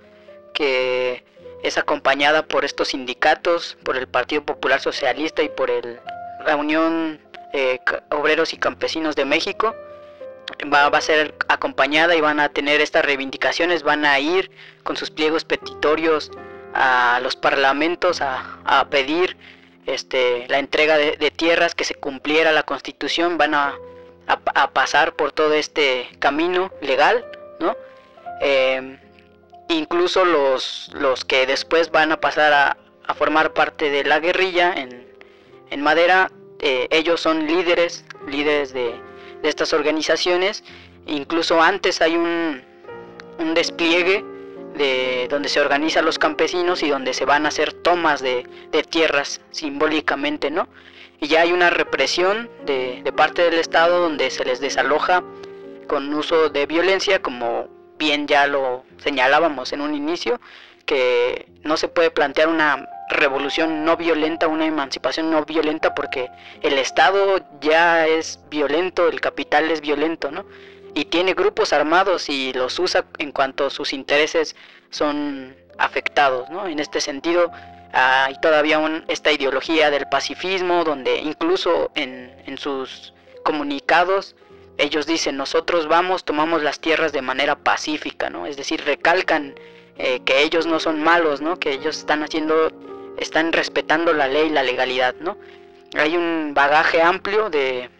Que es acompañada por estos sindicatos, por el Partido Popular Socialista y por el, la Unión eh, Obreros y Campesinos de México. Va, va a ser acompañada y van a tener estas reivindicaciones, van a ir con sus pliegos petitorios a los parlamentos a, a pedir este, la entrega de, de tierras, que se cumpliera la Constitución, van a, a, a pasar por todo este camino legal, ¿no? Eh, incluso los, los que después van a pasar a, a formar parte de la guerrilla en, en Madera, eh, ellos son líderes, líderes de de estas organizaciones. Incluso antes hay un, un despliegue de donde se organizan los campesinos y donde se van a hacer tomas de, de tierras simbólicamente, ¿no? Y ya hay una represión de, de parte del Estado donde se les desaloja con uso de violencia, como bien ya lo señalábamos en un inicio, que no se puede plantear una revolución no violenta, una emancipación no violenta, porque el Estado ya es violento, el capital es violento, ¿no? Y tiene grupos armados y los usa en cuanto sus intereses son afectados, ¿no? En este sentido hay todavía un, esta ideología del pacifismo, donde incluso en, en sus comunicados ellos dicen: nosotros vamos, tomamos las tierras de manera pacífica, ¿no? Es decir, recalcan eh, que ellos no son malos, ¿no? Que ellos están haciendo están respetando la ley y la legalidad, ¿no? Hay un bagaje amplio de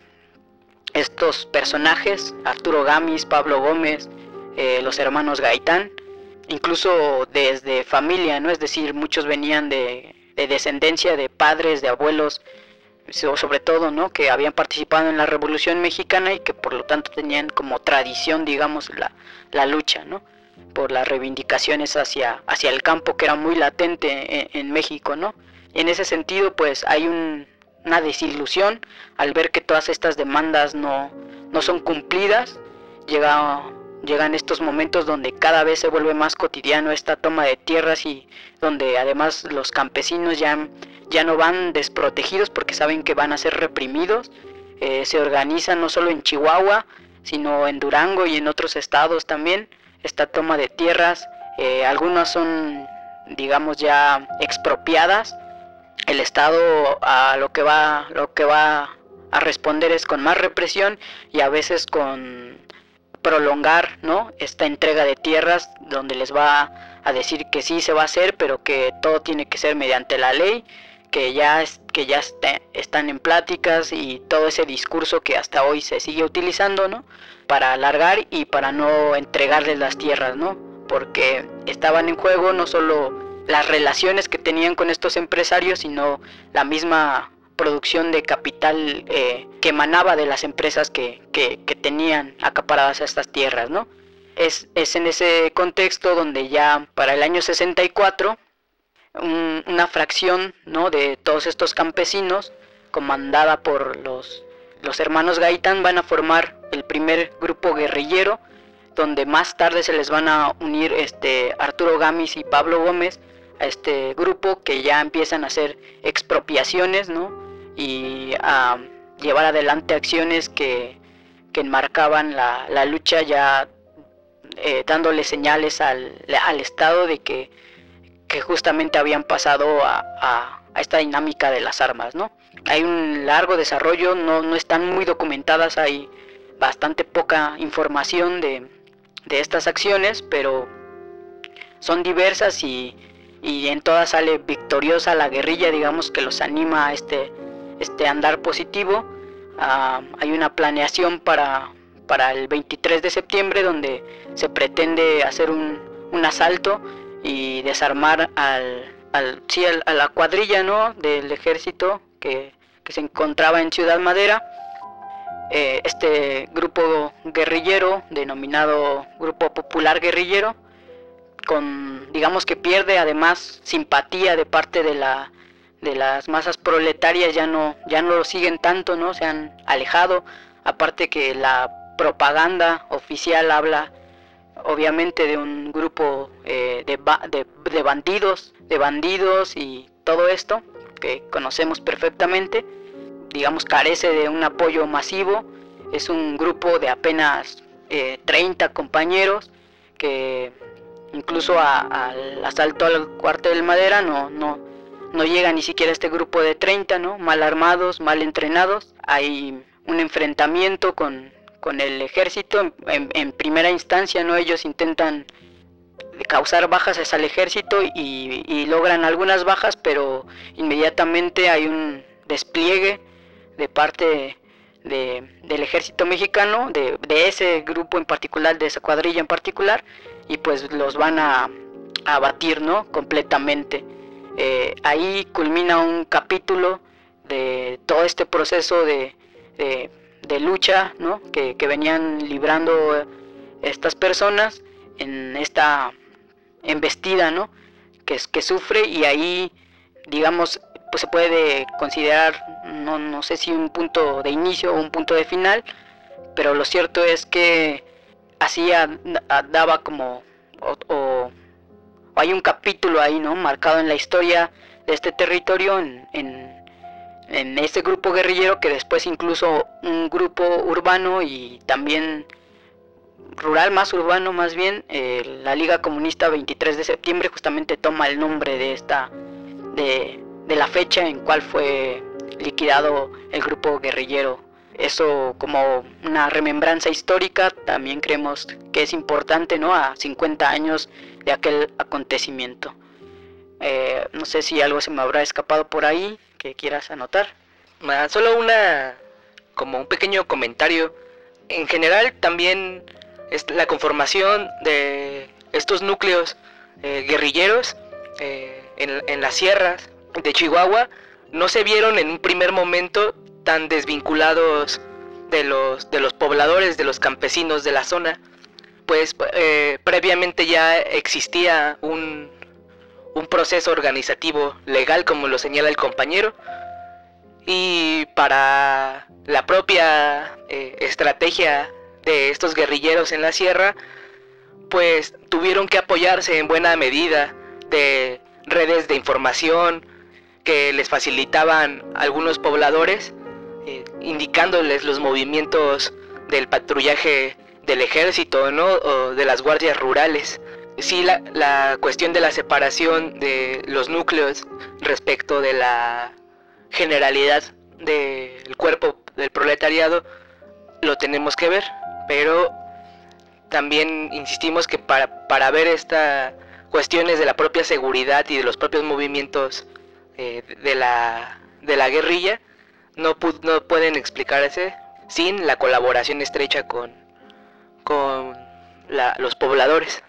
estos personajes: Arturo Gámez, Pablo Gómez, eh, los hermanos Gaitán, incluso desde familia, ¿no? Es decir, muchos venían de, de descendencia de padres, de abuelos, sobre todo, ¿no? Que habían participado en la Revolución Mexicana y que por lo tanto tenían como tradición, digamos, la, la lucha, ¿no? Por las reivindicaciones hacia, hacia el campo, que era muy latente en, en México, ¿no? En ese sentido, pues hay un, una desilusión al ver que todas estas demandas no, no son cumplidas. Llega, llegan estos momentos donde cada vez se vuelve más cotidiano esta toma de tierras, y donde además los campesinos ya, ya no van desprotegidos porque saben que van a ser reprimidos. Eh, se organizan no solo en Chihuahua, sino en Durango y en otros estados también esta toma de tierras. Eh, algunas son, digamos, ya expropiadas. El Estado a lo que va lo que va a responder es con más represión y a veces con prolongar, ¿no?, esta entrega de tierras, donde les va a decir que sí se va a hacer, pero que todo tiene que ser mediante la ley, que ya es, que ya está, están en pláticas, y todo ese discurso que hasta hoy se sigue utilizando, ¿no?, para alargar y para no entregarles las tierras, ¿no? Porque estaban en juego no solo las relaciones que tenían con estos empresarios, sino la misma producción de capital eh, que emanaba de las empresas que, que, que tenían acaparadas estas tierras, ¿no? Es, es en ese contexto donde ya para el año sesenta y cuatro un, una fracción, ¿no?, de todos estos campesinos, comandada por los, los hermanos Gaitán, van a formar el primer grupo guerrillero, donde más tarde se les van a unir este Arturo Gámez y Pablo Gómez a este grupo, que ya empiezan a hacer expropiaciones, ¿no?, y a, llevar adelante acciones que, que enmarcaban la, la lucha, ya eh, dándole señales al, al Estado de que, que justamente habían pasado a, a, a esta dinámica de las armas, ¿no? Hay un largo desarrollo, no, no están muy documentadas, hay bastante poca información de, de estas acciones, pero son diversas y, y en todas sale victoriosa la guerrilla, digamos, que los anima a este, este andar positivo. Uh, hay una planeación para, para el veintitrés de septiembre donde se pretende hacer un, un asalto y desarmar al, al, sí, al, a la cuadrilla, ¿no?, del ejército que, que se encontraba en Ciudad Madera. Eh, este grupo guerrillero, denominado Grupo Popular Guerrillero, con, digamos que pierde además simpatía de parte de la de las masas proletarias, ya no ya no lo siguen tanto, ¿no? Se han alejado, aparte que la propaganda oficial habla obviamente de un grupo eh, de, ba de, de bandidos, de bandidos y todo esto que conocemos perfectamente. Digamos, carece de un apoyo masivo, es un grupo de apenas eh, treinta compañeros que incluso al asalto al cuartel Madera no, no, no llega ni siquiera este grupo de treinta, ¿no? Mal armados, mal entrenados. Hay un enfrentamiento con, con el ejército en, en, en primera instancia, ¿no? Ellos intentan causar bajas al ejército y, y logran algunas bajas, pero inmediatamente hay un despliegue de parte de, del ejército mexicano, de, de ese grupo en particular, de esa cuadrilla en particular, y pues los van a, a abatir, ¿no?, completamente. Eh, ahí culmina un capítulo de todo este proceso de, de, de lucha, ¿no?, que, que venían librando estas personas en esta embestida, ¿no?, que, que sufre, y ahí, digamos, pues se puede considerar, no, no sé si un punto de inicio o un punto de final, pero lo cierto es que así a, a, daba como, o, o, o hay un capítulo ahí, ¿no?, marcado en la historia de este territorio, en, en, en este grupo guerrillero, que después incluso un grupo urbano y también rural, más urbano más bien, eh, la Liga Comunista veintitrés de septiembre, justamente toma el nombre de esta, de... de la fecha en cual fue liquidado el grupo guerrillero. Eso como una remembranza histórica, también creemos que es importante, ¿no?, a cincuenta años de aquel acontecimiento. Eh, no sé si algo se me habrá escapado por ahí que quieras anotar. Ah, solo una, como un pequeño comentario. En general también es la conformación de estos núcleos eh, guerrilleros eh, en, en las sierras de Chihuahua no se vieron en un primer momento tan desvinculados de los de los pobladores, de los campesinos de la zona, pues eh, previamente ya existía un, un proceso organizativo legal, como lo señala el compañero, y para la propia eh, estrategia de estos guerrilleros en la sierra, pues tuvieron que apoyarse en buena medida de redes de información que les facilitaban algunos pobladores, eh, indicándoles los movimientos del patrullaje del ejército, ¿no?, o de las guardias rurales. Sí, la, la cuestión de la separación de los núcleos respecto de la generalidad del cuerpo del proletariado lo tenemos que ver, pero también insistimos que para, para ver estas cuestiones de la propia seguridad y de los propios movimientos eh, de, la, de la guerrilla no, pu no pueden explicarse sin la colaboración estrecha con, con la, los pobladores.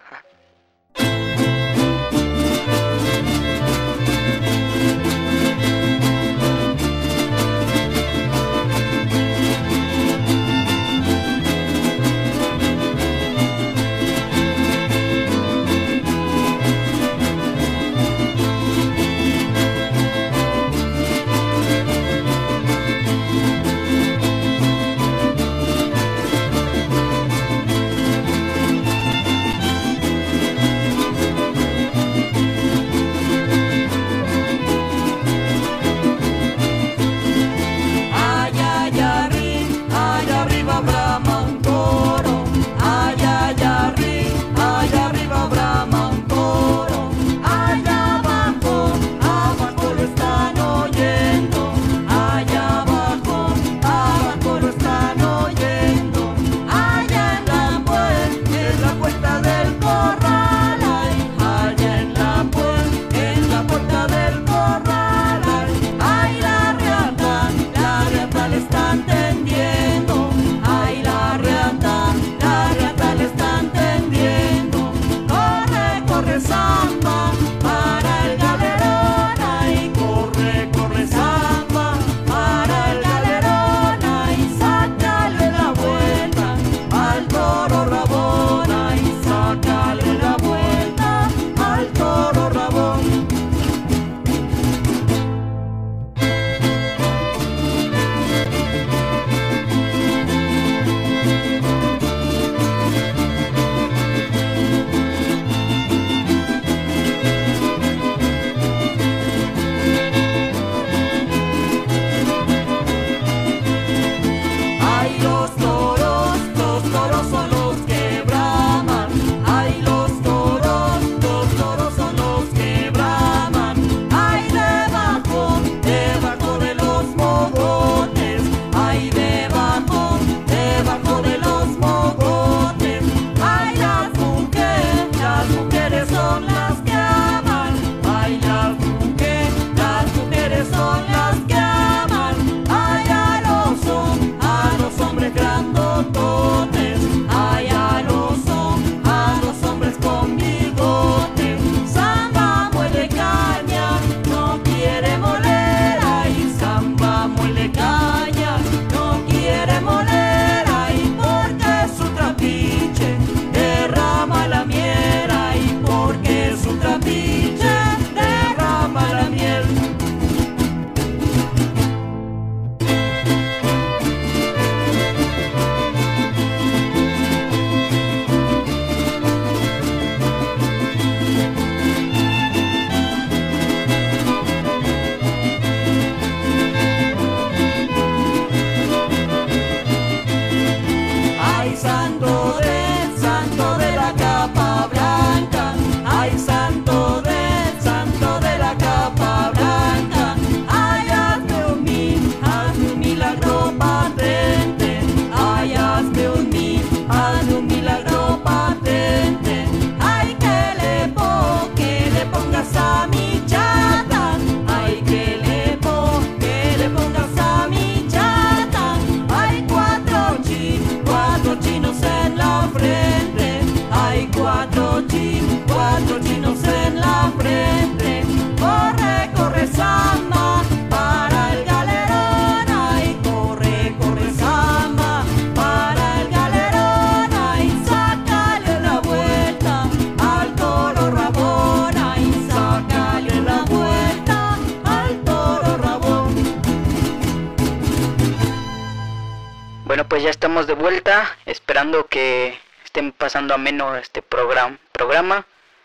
Bueno, pues ya estamos de vuelta, esperando que estén pasando ameno este programa, programa,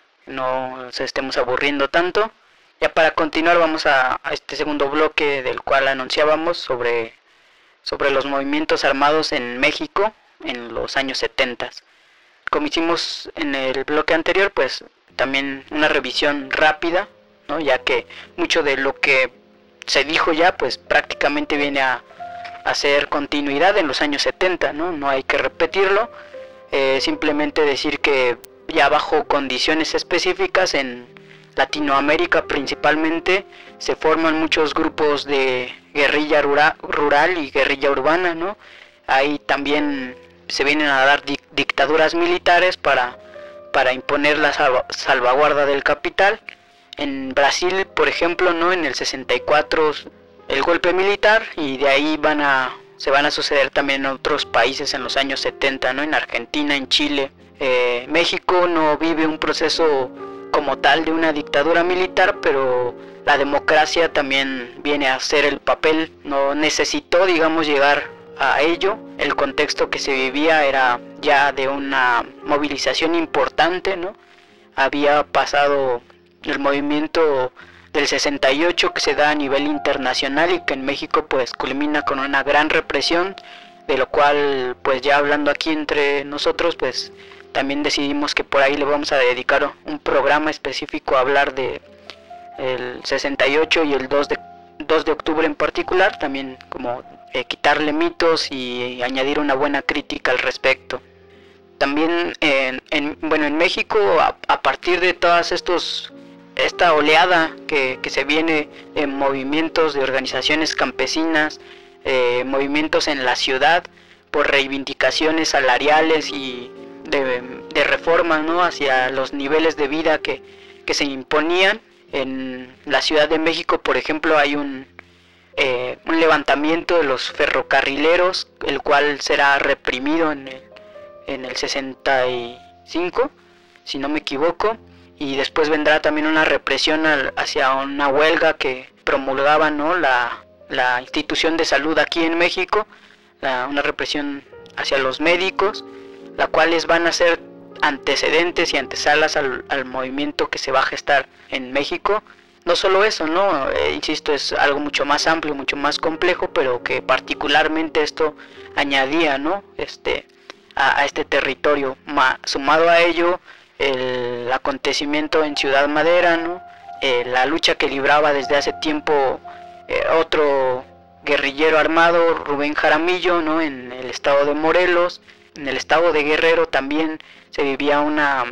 no nos estemos aburriendo tanto. Ya para continuar vamos a, a este segundo bloque del cual anunciábamos sobre, sobre los movimientos armados en México en los años setenta. Como hicimos en el bloque anterior, pues también una revisión rápida, ¿no? Ya que mucho de lo que se dijo ya pues prácticamente viene a hacer continuidad en los años setenta, ¿no? No hay que repetirlo, eh, simplemente decir que ya bajo condiciones específicas en Latinoamérica principalmente se forman muchos grupos de guerrilla rura, rural y guerrilla urbana, ¿no? Ahí también se vienen a dar di dictaduras militares para, para imponer la salva salvaguarda del capital. En Brasil, por ejemplo, ¿no? En el sesenta y cuatro el golpe militar, y de ahí van a se van a suceder también en otros países en los años setenta, ¿no? En Argentina, en Chile. Eh, México no vive un proceso como tal de una dictadura militar, pero la democracia también viene a hacer el papel. No necesitó, digamos, llegar a ello. El contexto que se vivía era ya de una movilización importante, ¿no? Había pasado el movimiento del sesenta y ocho que se da a nivel internacional y que en México pues culmina con una gran represión, de lo cual pues ya hablando aquí entre nosotros pues también decidimos que por ahí le vamos a dedicar un programa específico a hablar de el sesenta y ocho y el dos de octubre en particular, también como eh, quitarle mitos y añadir una buena crítica al respecto. También en, en bueno en México a, a partir de todas estos esta oleada que, que se viene en movimientos de organizaciones campesinas, eh, movimientos en la ciudad por reivindicaciones salariales y de, de reformas, ¿no? Hacia los niveles de vida que, que se imponían. En la Ciudad de México, por ejemplo, hay un, eh, un levantamiento de los ferrocarrileros, el cual será reprimido en el, en el sesenta y cinco, si no me equivoco. Y después vendrá también una represión al, hacia una huelga que promulgaba, ¿no? la, la institución de salud aquí en México, la, una represión hacia los médicos, la cuales van a ser antecedentes y antesalas al, al movimiento que se va a gestar en México. No solo eso, ¿no? Eh, insisto, es algo mucho más amplio, mucho más complejo, pero que particularmente esto añadía, ¿no? este, a, a este territorio. Ma, sumado a ello, el acontecimiento en Ciudad Madera, ¿no? Eh, la lucha que libraba desde hace tiempo eh, otro guerrillero armado, Rubén Jaramillo, ¿no? En el estado de Morelos. En el estado de Guerrero también se vivía una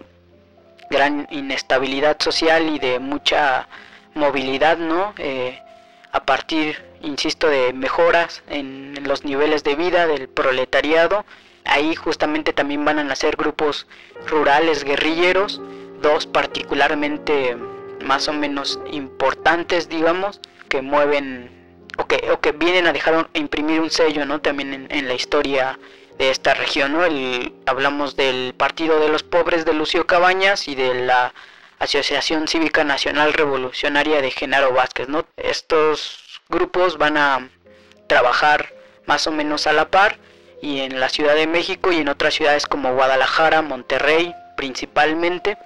gran inestabilidad social y de mucha movilidad, ¿no? Eh, a partir, insisto, de mejoras en los niveles de vida del proletariado. Ahí justamente también van a nacer grupos rurales guerrilleros, dos particularmente más o menos importantes, digamos, que mueven o que, o que vienen a dejar un, a imprimir un sello, ¿no? También en, en la historia de esta región, ¿no? El, hablamos del Partido de los Pobres de Lucio Cabañas y de la Asociación Cívica Nacional Revolucionaria de Genaro Vázquez, ¿no? Estos grupos van a trabajar más o menos a la par, y en la Ciudad de México y en otras ciudades como Guadalajara, Monterrey principalmente.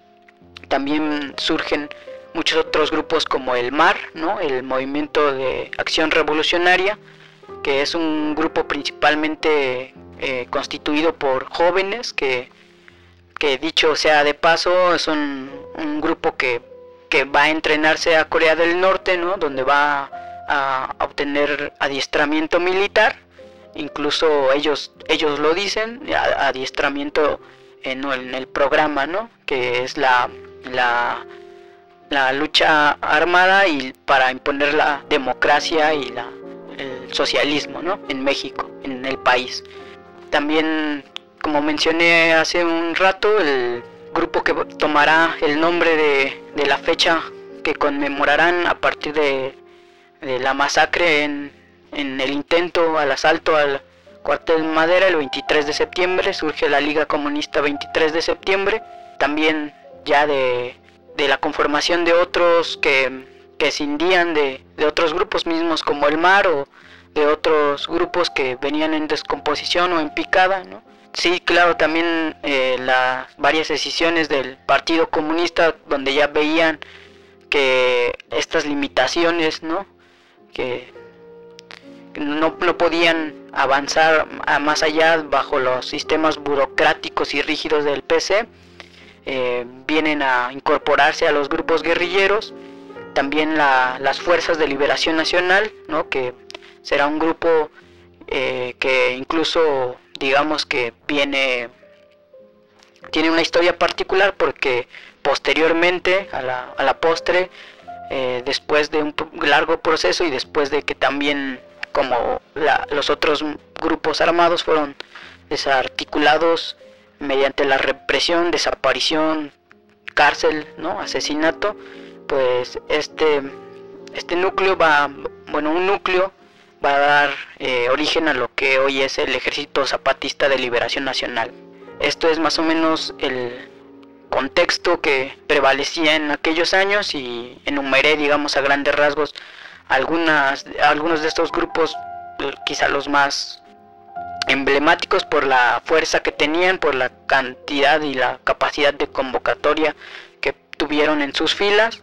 También surgen muchos otros grupos como el M A R, ¿no? El Movimiento de Acción Revolucionaria, que es un grupo principalmente eh, constituido por jóvenes que, que dicho sea de paso, son un grupo que, que va a entrenarse a Corea del Norte, ¿no? Donde va a obtener adiestramiento militar. Incluso ellos ellos lo dicen, adiestramiento en, en el programa, ¿no? Que es la, la, la lucha armada y para imponer la democracia y la, el socialismo, ¿no? En México, en el país. También, como mencioné hace un rato, el grupo que tomará el nombre de, de la fecha que conmemorarán a partir de, de la masacre en En el intento al asalto al cuartel Madera el veintitrés de septiembre, surge la Liga Comunista veintitrés de septiembre, también ya de, de la conformación de otros que, que escindían de, de otros grupos mismos como el M A R o de otros grupos que venían en descomposición o en picada, ¿no? Sí, claro, también eh, las varias decisiones del Partido Comunista, donde ya veían que estas limitaciones, ¿no? que no, no podían avanzar a más allá bajo los sistemas burocráticos y rígidos del P C, eh, vienen a incorporarse a los grupos guerrilleros. También la, las Fuerzas de Liberación Nacional, ¿no? que será un grupo eh, que incluso digamos que viene tiene una historia particular, porque posteriormente a la, a la postre, eh, después de un largo proceso y después de que también como la, los otros grupos armados fueron desarticulados mediante la represión, desaparición, cárcel, ¿no? asesinato, pues este este núcleo va, bueno, un núcleo va a dar eh, origen a lo que hoy es el Ejército Zapatista de Liberación Nacional. Esto es más o menos el contexto que prevalecía en aquellos años, y enumeré, digamos, a grandes rasgos algunas algunos de estos grupos, quizá los más emblemáticos por la fuerza que tenían, por la cantidad y la capacidad de convocatoria que tuvieron en sus filas.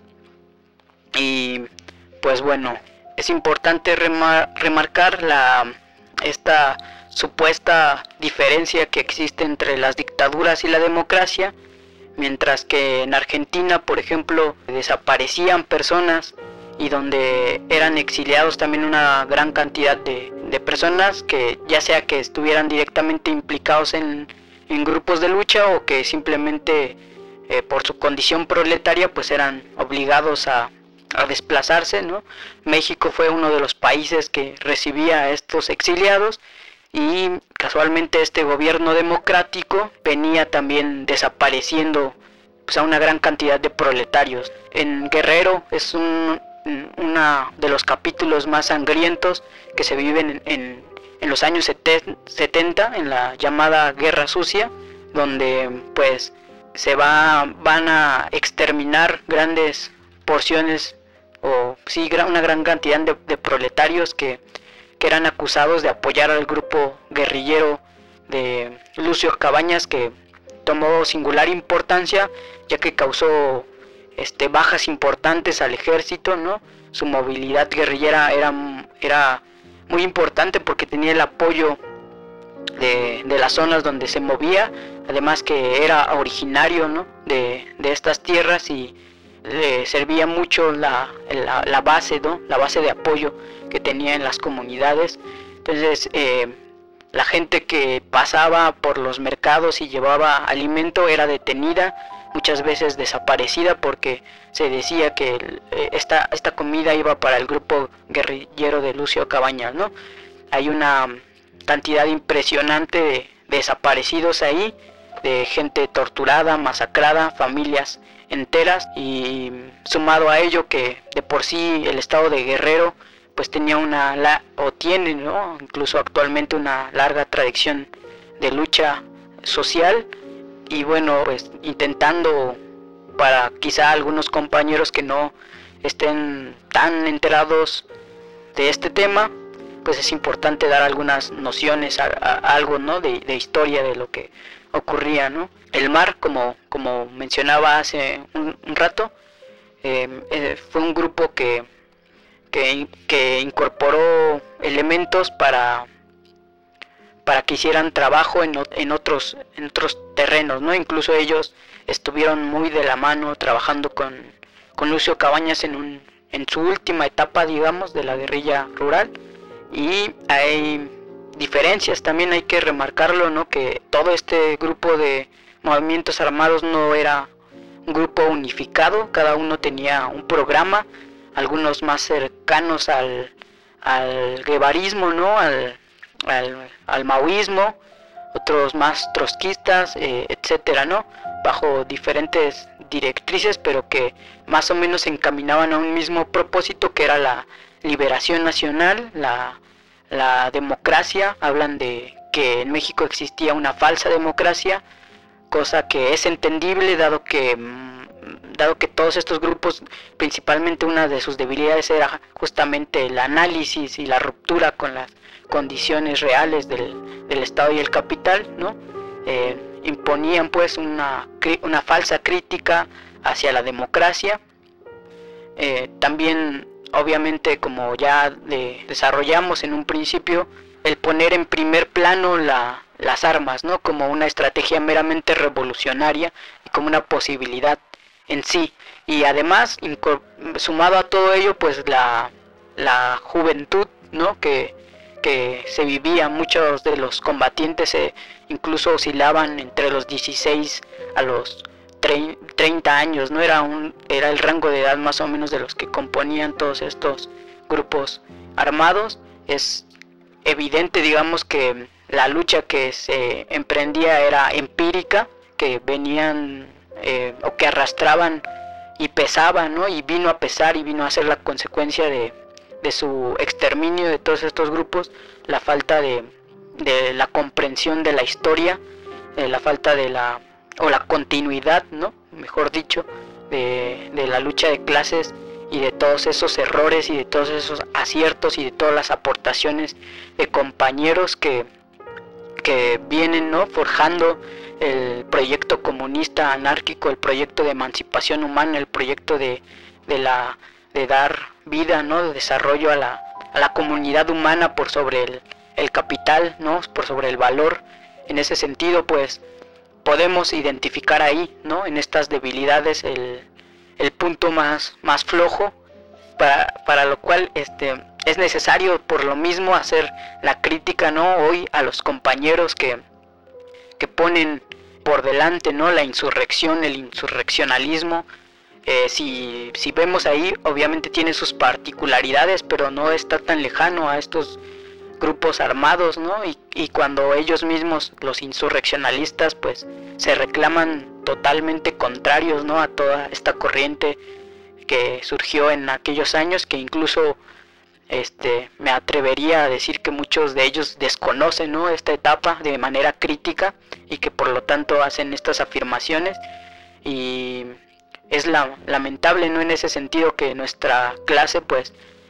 Y pues bueno, es importante remar, remarcar la esta supuesta diferencia que existe entre las dictaduras y la democracia. Mientras que en Argentina, por ejemplo, desaparecían personas y donde eran exiliados también una gran cantidad de, de personas, que ya sea que estuvieran directamente implicados en, en grupos de lucha o que simplemente eh, por su condición proletaria pues eran obligados a, a desplazarse, ¿no? México fue uno de los países que recibía a estos exiliados, y casualmente este gobierno democrático venía también desapareciendo pues, a una gran cantidad de proletarios. En Guerrero es un uno de los capítulos más sangrientos que se viven en, en, en los años setenta, en la llamada Guerra Sucia, donde pues se va van a exterminar grandes porciones, o sí, una gran cantidad de, de proletarios que, que eran acusados de apoyar al grupo guerrillero de Lucio Cabañas, que tomó singular importancia ya que causó este bajas importantes al ejército, ¿no? Su movilidad guerrillera era, era muy importante porque tenía el apoyo de, de las zonas donde se movía, además que era originario, ¿no? de, de estas tierras, y le servía mucho la, la, la base, ¿no? La base de apoyo que tenía en las comunidades. Entonces eh, la gente que pasaba por los mercados y llevaba alimento era detenida, muchas veces desaparecida, porque se decía que eh, esta, esta comida iba para el grupo guerrillero de Lucio Cabañas, ¿no? Hay una cantidad impresionante de, de desaparecidos ahí, de gente torturada, masacrada, familias enteras, y sumado a ello que de por sí el estado de Guerrero pues tenía una, la, o tiene, ¿no? Incluso actualmente una larga tradición de lucha social. Y bueno, pues intentando, para quizá algunos compañeros que no estén tan enterados de este tema, pues es importante dar algunas nociones, a, a, algo, ¿no? de, de historia de lo que ocurría, ¿no? El M A R, como, como mencionaba hace un, un rato, eh, eh, fue un grupo que, que, que incorporó elementos para... para que hicieran trabajo en, en, otros, en otros terrenos, ¿no? Incluso ellos estuvieron muy de la mano trabajando con, con Lucio Cabañas en, un, en su última etapa, digamos, de la guerrilla rural. Y hay diferencias, también hay que remarcarlo, ¿no? Que todo este grupo de movimientos armados no era un grupo unificado, cada uno tenía un programa, algunos más cercanos al, al guevarismo, ¿no? Al, Al, al maoísmo, otros más trotskistas, eh, etcétera, ¿no? Bajo diferentes directrices, pero que más o menos se encaminaban a un mismo propósito, que era la liberación nacional, la, la democracia. Hablan de que en México existía una falsa democracia, cosa que es entendible dado que dado que todos estos grupos, principalmente una de sus debilidades era justamente el análisis y la ruptura con las condiciones reales del, del Estado y el capital, ¿no? Eh, imponían pues una, una falsa crítica hacia la democracia. Eh, también, obviamente, como ya de, desarrollamos en un principio, el poner en primer plano la, las armas, ¿no? Como una estrategia meramente revolucionaria y como una posibilidad en sí. Y además, sumado a todo ello, pues la, la juventud, ¿no? Que, que se vivía, muchos de los combatientes eh, incluso oscilaban entre los dieciséis a los treinta años, ¿no? Era, un, era el rango de edad más o menos de los que componían todos estos grupos armados. Es evidente, digamos, que la lucha que se emprendía era empírica, que venían eh, o que arrastraban y pesaban, ¿no? Y vino a pesar y vino a ser la consecuencia de, de su exterminio de todos estos grupos, la falta de, de la comprensión de la historia, eh, la falta de la, o la continuidad, ¿no? Mejor dicho, de, de la lucha de clases y de todos esos errores y de todos esos aciertos y de todas las aportaciones de compañeros que, que vienen, ¿no? Forjando el proyecto comunista anárquico, el proyecto de emancipación humana, el proyecto de, de, la, de dar vida, ¿no? De desarrollo a la, a la comunidad humana por sobre el, el capital, ¿no? Por sobre el valor. En ese sentido, pues, podemos identificar ahí, ¿no? En estas debilidades el, el punto más, más flojo, para, para lo cual este, es necesario por lo mismo hacer la crítica, ¿no? Hoy a los compañeros que, que ponen por delante, ¿no? La insurrección, el insurreccionalismo. Eh, si, si vemos ahí, obviamente tiene sus particularidades, pero no está tan lejano a estos grupos armados, ¿no? Y, y cuando ellos mismos, los insurreccionalistas, pues se reclaman totalmente contrarios, ¿no? A toda esta corriente que surgió en aquellos años, que incluso este me atrevería a decir que muchos de ellos desconocen, ¿no? Esta etapa de manera crítica y que por lo tanto hacen estas afirmaciones. Y es la, lamentable, ¿no? En ese sentido, que nuestra clase, pues,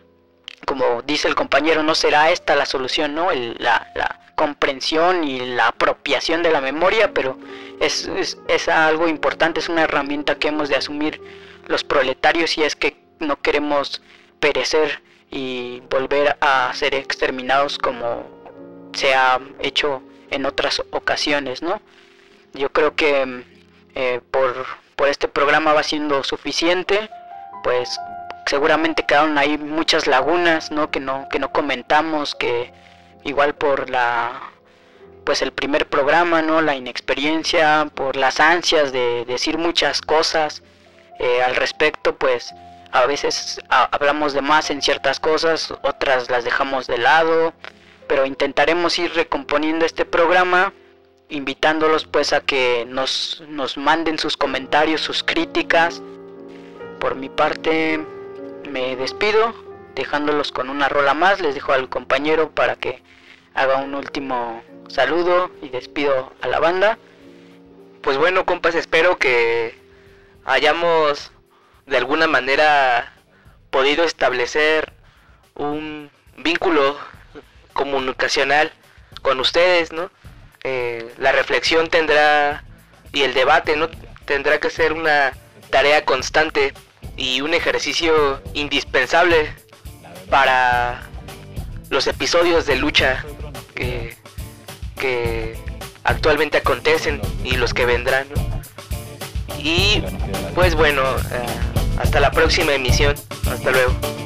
como dice el compañero, no será esta la solución, ¿no? El, la, la comprensión y la apropiación de la memoria, pero es, es, es algo importante, es una herramienta que hemos de asumir los proletarios si es que no queremos perecer y volver a ser exterminados como se ha hecho en otras ocasiones, ¿no? Yo creo que eh, por, por este programa va siendo suficiente, pues seguramente quedaron ahí muchas lagunas, ¿no? Que no que no comentamos, que igual por la pues el primer programa, ¿no? La inexperiencia, por las ansias de decir muchas cosas eh, al respecto, pues a veces a, hablamos de más en ciertas cosas, otras las dejamos de lado, pero intentaremos ir recomponiendo este programa, invitándolos pues a que nos, nos manden sus comentarios, sus críticas. Por mi parte me despido, dejándolos con una rola más. Les dejo al compañero para que haga un último saludo y despido a la banda. Pues bueno, compas, espero que hayamos de alguna manera podido establecer un vínculo comunicacional con ustedes, ¿no? Eh, la reflexión tendrá, y el debate, ¿no? Tendrá que ser una tarea constante y un ejercicio indispensable para los episodios de lucha que, que actualmente acontecen y los que vendrán, ¿no? Y pues bueno, eh, hasta la próxima emisión. Hasta luego.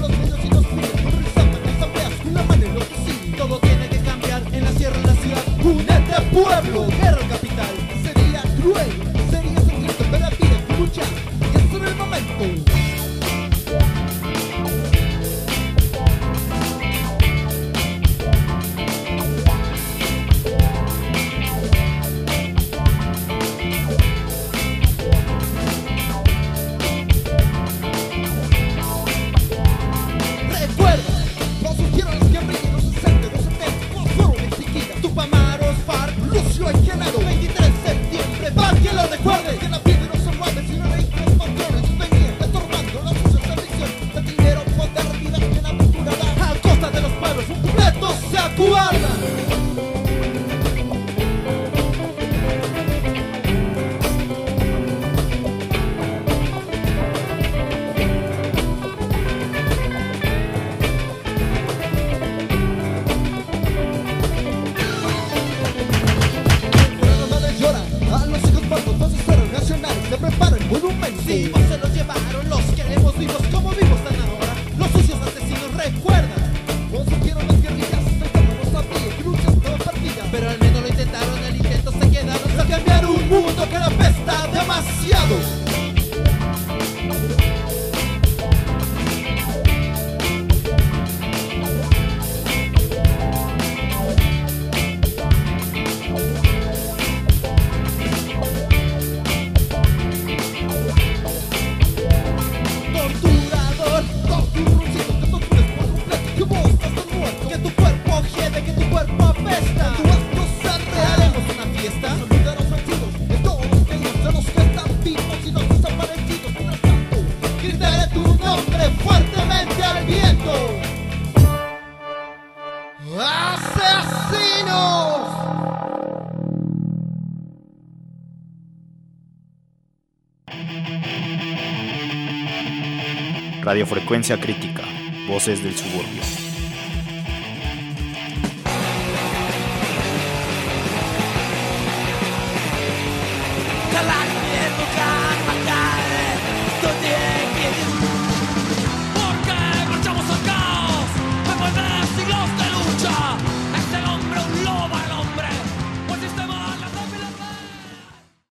los niños y los pibes, con rizapas, asambleas, con la mano en los fusiles. Todo tiene que cambiar en la sierra, en la ciudad. Únete pueblo, guerra al capital. Sería cruel, sería sangriento, pero la vida es lucha. Y es en el momento. Radiofrecuencia Crítica, Voces del Suburbio. Kalak,